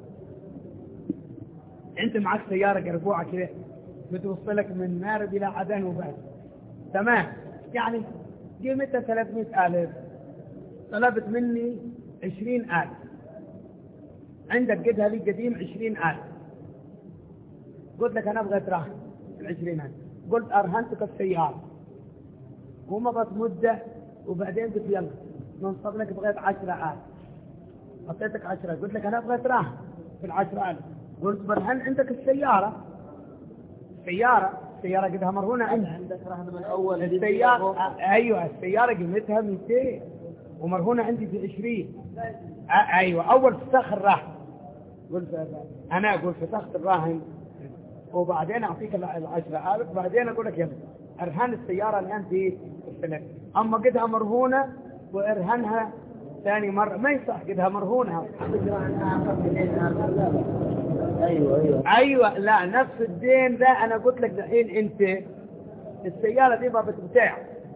A: انت معك سيارة قربوعة كده بتوصلك من مارب الى عدن وبعد، تمام، يعني قيمتها ثلاثمائة ألف، طلبت مني عشرين ألف، عندك قدها لي قديم عشرين ألف، قلت لك أنا أبغى تراهن العشرين ألف، قلت أرهنتك السيارة ومضت مدة وبعدين قلت يلا ننصب لك بغيت عشرة ألف، أعطيتك عشرة، قلت لك أنا أبغى تراهن في العشرة ألف، قلت برهن عندك السيارة، السيارة السيارة قدها مرهونة عندي،
B: عندك رهن من أول
A: السيارة أيوة السيارة قيمتها مئتين ومرهونة عندي في عشرين، أيوة أول فسخ الراهن، قلت أنا أقول فسخت الراهن وبعدين أعطيك العشرة ألف، بعدين أقول لك يلا أرهن السيارة الآن في السنة، أما قدها مرهونة وإرهنها ثاني مرة ما يصح، قدها مرهونة.
B: أيوة أيوة
A: أيوة لا نفس الدين ذا أنا قلت لك الحين أنت السيارة دي ما بتبتاع،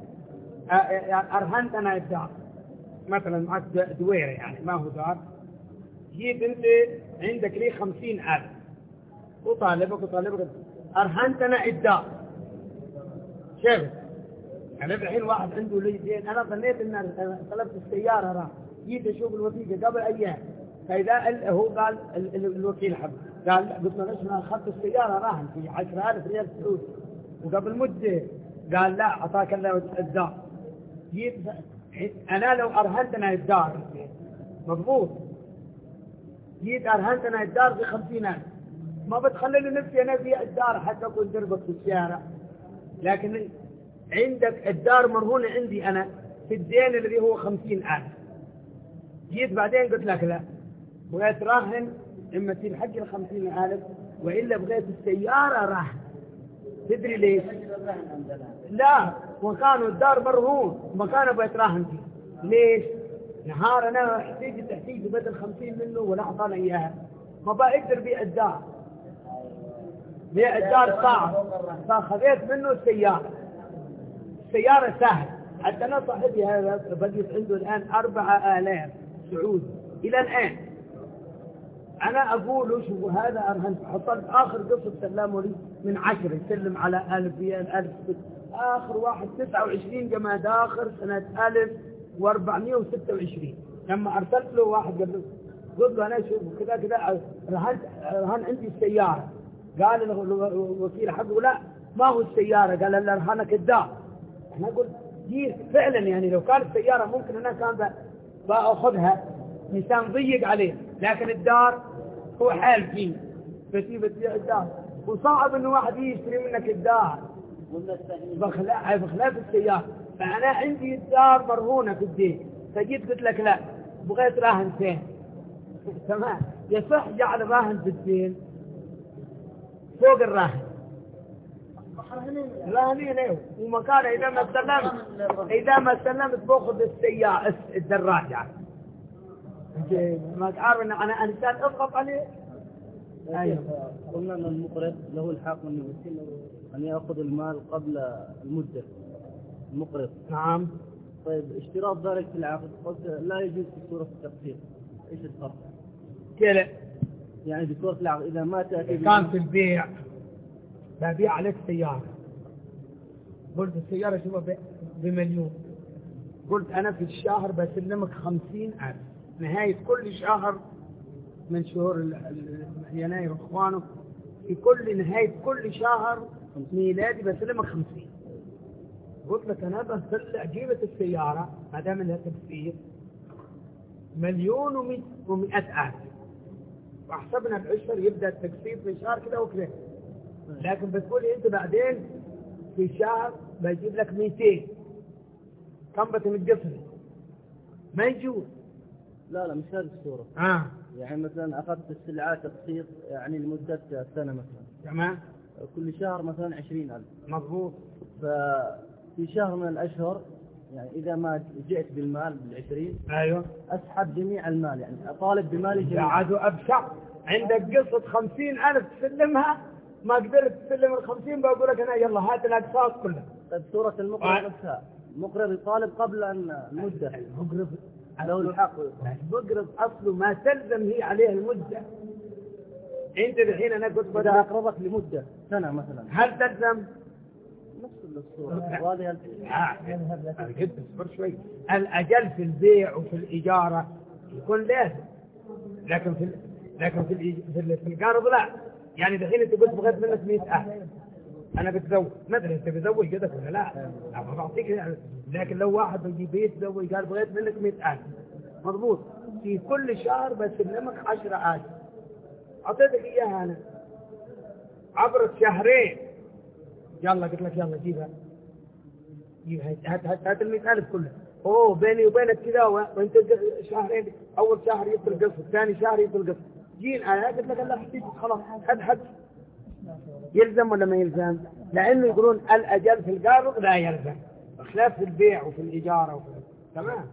A: يعني أرهنت أنا الدار مثلا معك دويرة يعني ما هو دار، جيت أنت عندك لي خمسين ألف وطالبك وطالبك أرهنت أنا الدار، شايف يعني الحين واحد عنده لي دين، أنا ظنيت أن أنا طلبت السيارة راح جيت أشوف الوثيقة قبل أيام، فإذا هو قال الوكيل حب قال قلت له ليش ما أخذت السيارة راهن في عشرة ألف ريال سعودي، وقبل مدة قال لا أعطاك الله الدار، جيت أنا لو أرهنت أنا الدار مضبوط، جيت أرهنت أنا الدار بخمسين ألف ما بتخلي لي نفسي أنا في الدار حتى أكون دربك في السيارة، لكن عندك الدار مرهونة عندي أنا في الدين الذي هو خمسين ألف، جيت بعدين قلت لك لا بغيت راهن إما تجيب حق الخمسين ألف وإلا بغيت السيارة راهن، تدري ليش؟ لا وكانوا الدار مرهون مكانه بغيت راهن فيه، ليش؟ نهار أنا احتيج تحتيج بدل خمسين منه ولا أعطانا إياها ما بقدر بيع الدار، بيع الدار صعب، فخذيت منه السيارة، السيارة سهل، حتى أنا صاحبي هذا بقيت عنده الآن أربعة آلاف سعودي إلى الآن، أنا أقول شوفوا هذا أرهن حصلت آخر قصة سلامه لي من عشر يسلم على ألف ريال ألف ست، آخر واحد تسعة وعشرين جماد آخر سنة ألف وأربعمائة وستة وعشرين، لما أرسلت له واحد قبل قلت له أنا شوف كذا كذا رهن رهن عندي السيارة، قال له الوكيل حقه لا ما هو السيارة، قال له رهنك الدار، أنا قلت دي فعلا يعني لو كانت السيارة ممكن أنا كان بأخذها إنسان ضيق عليه، لكن الدار هو حال فيه بتي بتبيع الدار وصعب إنه واحد يشتري منك الدار بخلاف بخلاف السيارة، فأنا عندي الدار مرهونة في الدين، فجيت قلت لك لا بغيت راهن فين تمام يصح جعل راهن في الدين فوق الراهن راهنين ايوه، ومكان اذا ما استلمت اذا ما استلمت باخذ السيارة الدراجة ما تعرف ان انا انسان اضغط عليه.
B: ايوه قلنا ان المقرض له الحق ان ياخذ المال قبل المدة المقرض.
A: نعم.
B: طيب اشتراط ذلك في العقد قلت لا يجوز في صورة التقسيط، ايش الفرق؟
A: كده
B: يعني في صورة العقد اذا ما تأتي
A: كان في البيع ببيع عليك سيارة، قلت السيارة شو بمليون، قلت أنا في الشهر بسلمك خمسين ألف، نهاية كل شهر من شهور يناير إخوانه في كل نهاية كل شهر ميلادي بسلمك خمسين، قلت لك أنا بسلع جيبة السيارة ما دام لها تكسير مليون ومئة ألف، وحسبنا العشر يبدأ التكسير في شهر كده وكده، لكن بتقولي أنت بعدين في شهر بيجيب لك مئتين، كم بتمتقفل ما يجوز.
B: لا لا مش هذه الصورة.
A: آه.
B: يعني مثلا أخذت السلعة تقسيط يعني لمدة سنة مثلا.
A: تمام.
B: كل شهر مثلا عشرين ألف.
A: مضبوط.
B: ففي شهر من الأشهر يعني إذا ما جئت بالمال بالعشرين.
A: أيوه.
B: أسحب جميع المال يعني أطالب بمالي جميع.
A: عادوا أبشع عندك قصة خمسين ألف تسلمها ما قدرت تسلم الخمسين بقول لك أنا يلا هات الأقساط كلها.
B: طيب صورة المقرض آه. نفسها المقرض يطالب قبل أن المدة.
A: المقرض
B: له الحق.
A: المقرض أصله ما تلزم هي عليه المدة، انت الحين انا قلت
B: بدأ
A: بدأ
B: أقرضك لمدة سنة مثلا،
A: هل تلزم؟
B: نفس الصورة وهذه
A: آه. جد اصبر شوي. الاجل في البيع وفي الاجاره يكون لازم، لكن في ال... لكن في الإج... في, ال... في القرض لا. يعني دحين انت قلت بغيت منك مئة ألف، انا بتزوج ما ادري انت بتزوج كذا ولا لا، أنا بعطيك يعني. لكن لو واحد بيجي بيت زوج قال بغيت منك مئة ألف مضبوط، في كل شهر بسلمك عشرة ألف، اعطيتك اياها انا عبر شهرين، يلا قلت لك يلا جيبها جيبها هات هات هات ال مئة ألف كلها. اوه بيني وبينك كذا وانت شهرين، اول شهر يدخل قسط، ثاني شهر يدخل قسط، جين انا قلت لك لا حسيت خلاص حد حد يلزم ولا ما يلزم؟ لانه يقولون الاجل في القرض لا يلزم، بخلاف في البيع وفي الاجاره وفي تمام.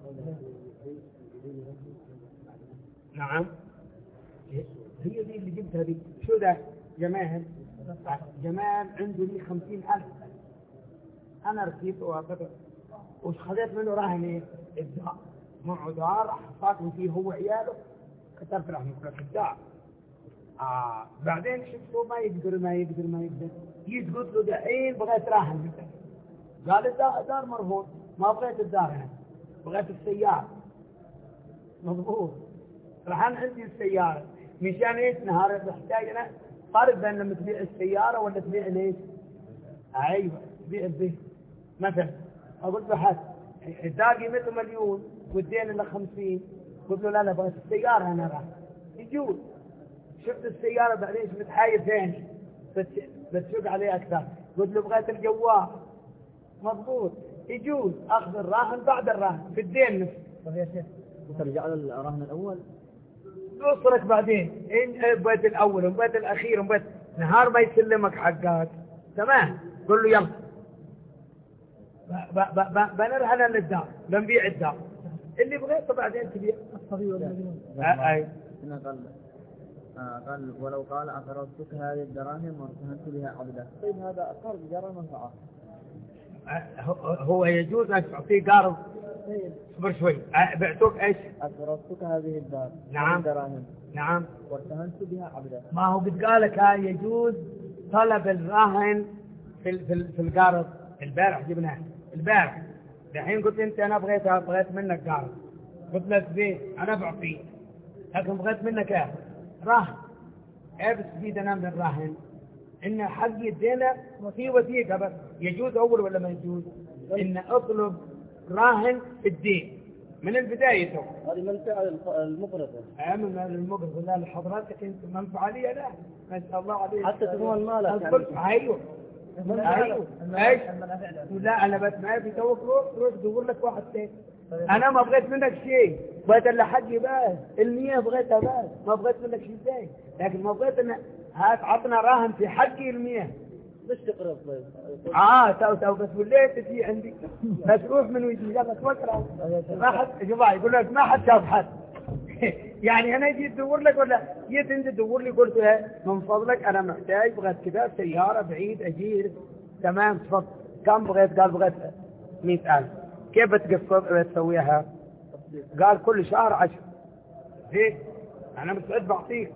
A: نعم هي دي اللي جبتها دي. شو ده جمال؟ جمال عنده لي خمسين ألف، أنا ركيت وأعطيته وش خذيت منه راهن إيه؟ الدار معه دار حصاكم فيه هو وعياله، كتبت راهن كله في الدار. آه بعدين شفته ما يقدر ما يقدر ما يقدر جيت قلت له دحين بغيت راهن، قال الدار دار مرهون، ما بغيت الدار يعني بغيت السيارة. مضبوط، رهن عندي السيارة مشان ايش؟ نهار بحتاج انا فرق بين لما تبيع السيارة ولا تبيع ليش؟ ايوه تبيع البيت مثلا. اقول له حد الدار قيمته مليون والدين له خمسين، قلت له لا لا بغيت السيارة انا راح يجوز. شفت السيارة بعدين شفت حاجة ثاني بس بتسوق عليه اكثر، قلت له بغيت الجوال. مضبوط يجوز اخذ الراهن بعد الراهن في الدين نفسه.
B: طيب يا شيخ ترجع للراهن الاول
A: توصلك بعدين ان بيت الاول وبيت الاخير وبيت نهار ما يسلمك حقات تمام. قل له يلا بنرهن للدار بنبيع الدار اللي بغيته بعدين تبيع الصغير والمجنون. اي
B: هنا قال آه قال ولو قال اقرضتك هذه الدراهم وارتهنت بها عبدا. طيب هذا قرض جرى منفعه،
A: هو يجوز انك تعطيه قرض. اصبر شوي، بعتوك ايش؟
B: اقرضتك هذه الدار
A: نعم
B: الدراهم
A: نعم
B: وارتهنت بها عبدا.
A: ما هو قد قالك يجوز طلب الراهن في في في القرض. البارح جبناه البارح، الحين قلت انت انا بغيت بغيت منك قرض، قلت لك زين انا بعطيه لكن بغيت منك ايه؟ راهن. ايه بتفيد انا من الراهن؟ ان حقي الدينه في وثيقه بس. يجوز اول ولا ما يجوز ان اطلب راهن في الدين من البدايه؟
B: هذه منفعه للمقرض.
A: اه من المقرض. لا لحضرتك انت منفعه لي لا ما شاء الله عليك
B: حتى تضمن مالك
A: يعني. ايوه ايوه ايش؟ لا انا بس ما في توك روح روح دور لك واحد ثاني. انا ما بغيت منك شيء، بغيت الا حقي بس المية بغيتها بس، ما بغيت منك شيء ثاني. لكن ما بغيت ان هات عطنا راهن في حقي المية.
B: مش تقرض طيب
A: اه تو تو بس وليت تجي عندي بس روح من وجهي يلا توكل ما حد جماعه يقول لك ما حد شاف حد يعني انا جيت ادور لك ولا جيت انت تدور لي قلت من فضلك انا محتاج بغيت كذا سياره بعيد اجير تمام تفضل كم بغيت؟ قال بغيت مئة ألف. كيف بتقسط بتسويها؟ قال كل شهر عشر. زين انا مستعد بعطيك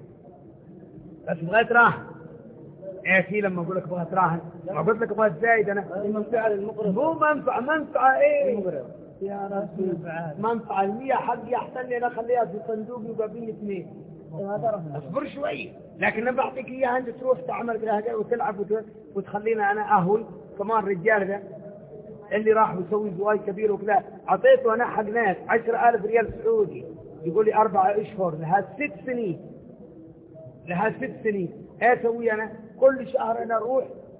A: بس بغيت راهن. ايه في لما اقول لك بغيت راهن ما قلت لك بغيت زايد انا
B: منفعه للمقرض.
A: مو منفعه منفعه ايه
B: المقرض
A: يا رسول منفعه المية حقي احسن لي انا اخليها في صندوق يبقى بيني اثنين.
B: هذا رهن.
A: اصبر شوي لكن انا بعطيك اياها انت تروح تعمل كذا وتلعب وتخلينا انا اهوي كمان. رجال ده اللي راح يسوي زواج كبير وكذا اعطيته انا حق ناس عشرة ألف ريال سعودي يقول لي اربع اشهر لها ست سنين لها ست سنين. ايه اسوي انا؟ كل شهر انا اروح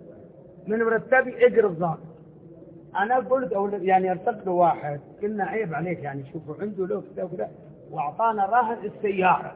A: من مرتبي اقرض ذاك. انا قلت او يعني ارسلت له واحد قلنا عيب عليك يعني شوفوا عنده له كذا وكذا واعطانا راهن السياره.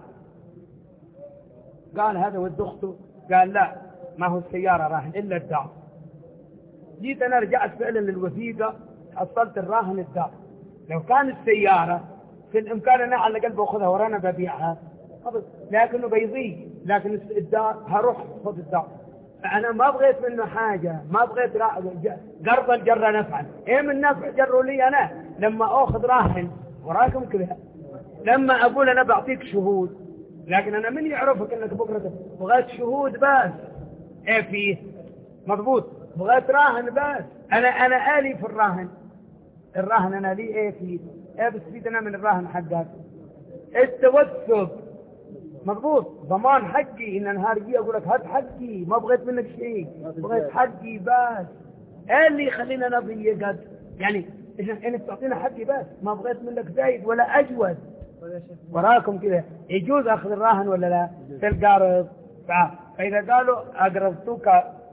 A: قال هذا ود اخته؟ قال لا ما هو السياره راهن الا الدار. جيت انا رجعت فعلا للوثيقه حصلت الراهن الدار. لو كان السياره في الامكان انا على الاقل باخذها ورانا ببيعها لكنه بيضيق، لكن الدار هروح خذ الدار. فانا ما بغيت منه حاجه، ما بغيت قرضا جر نفعا. ايه من نفع جروا لي انا لما اخذ راهن وراكم كذا. لما اقول انا بعطيك شهود لكن أنا من يعرفك أنك بكرة بغيت شهود بس؟ إيه فيه؟ مضبوط. بغيت راهن بس؟ أنا أنا آلي في الراهن. الراهن أنا لي إيه فيه؟ إيه بستفيد أنا من الراهن حقك؟ التوثق. مضبوط. ضمان حقي إن نهار جي أقول لك هات حقي، ما بغيت منك شيء، بغيت حقي بس. إيه اللي يخلينا نبي قد يعني إنك تعطينا حقي بس، ما بغيت منك زايد ولا أجود. وراكم كذا يجوز أخذ الراهن ولا لا؟ في القرض. فإذا قالوا أقرضتك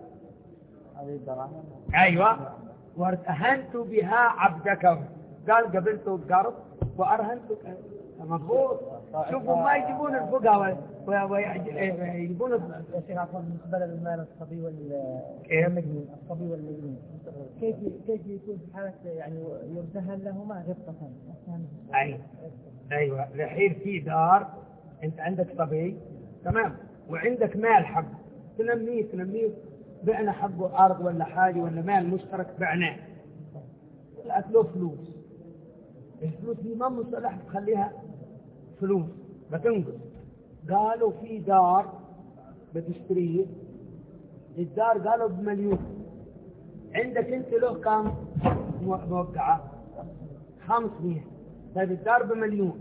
A: أيوة وارتهنت بها عبدك، قال قبلت القرض وأرهنتك. مضبوط. شوفوا ما يجيبون الفقهاء ويجيبون
B: بالنسبة للمال الصبي والمجنون الصبي والمجنون كيف كيف يكون في حالة يعني يرتهن لهما غبطة؟
A: أيوة أيوة. الحين في دار أنت عندك صبي تمام وعندك مال حق تنميه تنميه بعنا حقه أرض ولا حاجة ولا مال مشترك بعناه طلعت له فلوس. الفلوس دي ما مصلح تخليها فلوس بتنقص. قالوا في دار بتشتريه، الدار قالوا بمليون، عندك انت له كم موقعة؟ خمسمية. طيب الدار بمليون.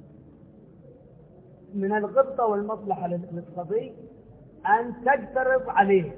A: من الغبطة والمصلحة للصبي أن تقترض عليه.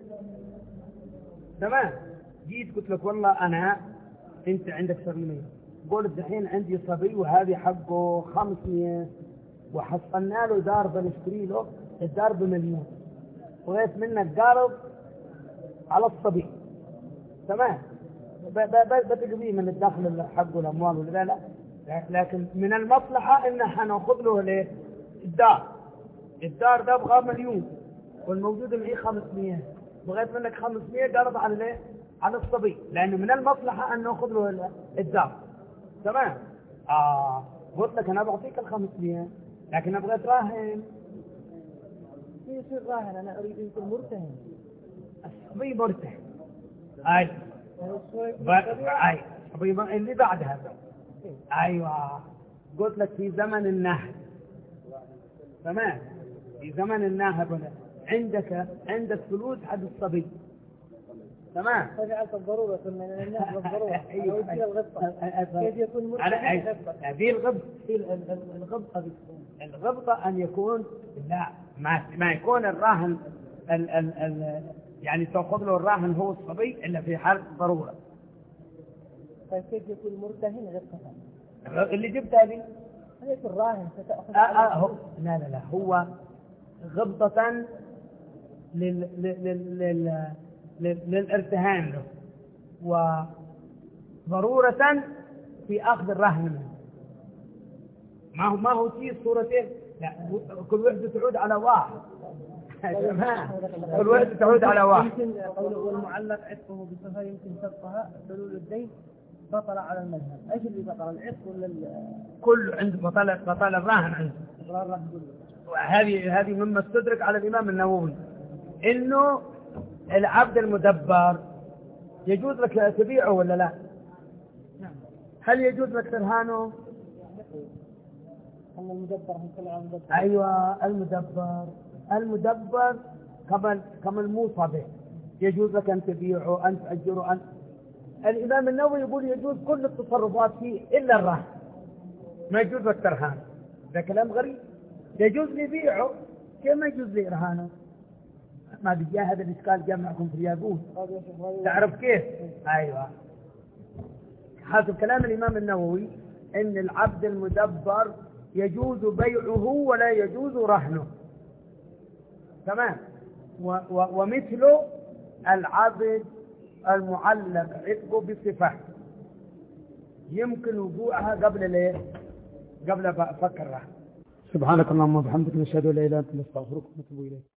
A: تمام. جيت قلت لك والله أنا أنت عندك سبعمية، قلت الحين عندي صبي وهذه حقه خمسمية وحصلنا له دار بنشتري له الدار بمليون، وغيت منك قارض على الصبي. تمام. بتقضيه من الدخل حقه الأموال ولا لا، لكن من المصلحة إن حنأخذ له ليه الدار. الدار ده بغى مليون والموجود معي خمسمية، بغيت منك خمسمية قارض على ليه على الصبي، لأنه من المصلحة أن نأخذ له الدار. تمام. آه قلت لك أنا بعطيك الخمسمية لكن أبغى راهن.
B: يصير راهن. أنا أريد أن يكون مرتهن.
A: الصبي مرتهن. أي أي الصبي اللي بعد هذا. أيوة. قلت لك في زمن النهب. تمام. في زمن النهب عندك عندك فلوس حق الصبي. تمام.
B: فجعلت الضرورة من النهب والضرورة. أيوة. الغبطة. كيف يكون مرتهن غبطة؟
A: هذه الغبطة. الغبطة الغبطة أن يكون لا ما ما يكون الراهن ال ال ال يعني تأخذ له الراهن هو الصبي إلا في حالة ضرورة.
B: طيب كيف يكون مرتهن غبطة؟
A: اللي جبتها لي
B: هي الراهن ستأخذ.
A: آه آه هو لا لا لا هو غبطة لل لل لل للارتهان له وضرورة في أخذ الرهن منه. ما هو ما هو شيء صورتين، لا كل وحدة تعود على واحد. كل وحدة تعود على واحد.
B: يمكن قوله والمعلق عتقه بصفة يمكن سبقها حلول الدين بطل على المذهب. ايش اللي بطل العتق ولا
A: كل عنده بطل بطل الراهن عنده. وهذه هذه مما استدرك على الإمام النووي إنه العبد المدبر يجوز لك تبيعه ولا لا؟
B: نعم.
A: هل يجوز لك ترهانه؟
B: المدبر المدبر.
A: أيوة المدبر المدبر كما كما الموصى به يجوز لك أن تبيعه أن تأجره. أن الإمام النووي يقول يجوز كل التصرفات فيه إلا الرهن، ما يجوز لك ترهان. ده كلام غريب. يجوز لي بيعه كيف ما يجوز لي إرهانه؟ ما بيجي هذا الإشكال جمعكم في الياقوت. تعرف كيف؟ أيوة. حسب كلام الإمام النووي إن العبد المدبر يجوز بيعه ولا يجوز رهنه. تمام. و و ومثله العبد المعلق عتقه بصفة يمكن وقوعها قبل ليه؟ قبل فكر رهن. سبحانك اللهم وبحمدك نشهد ان لا اله الا انت نستغفرك ونتوب اليك.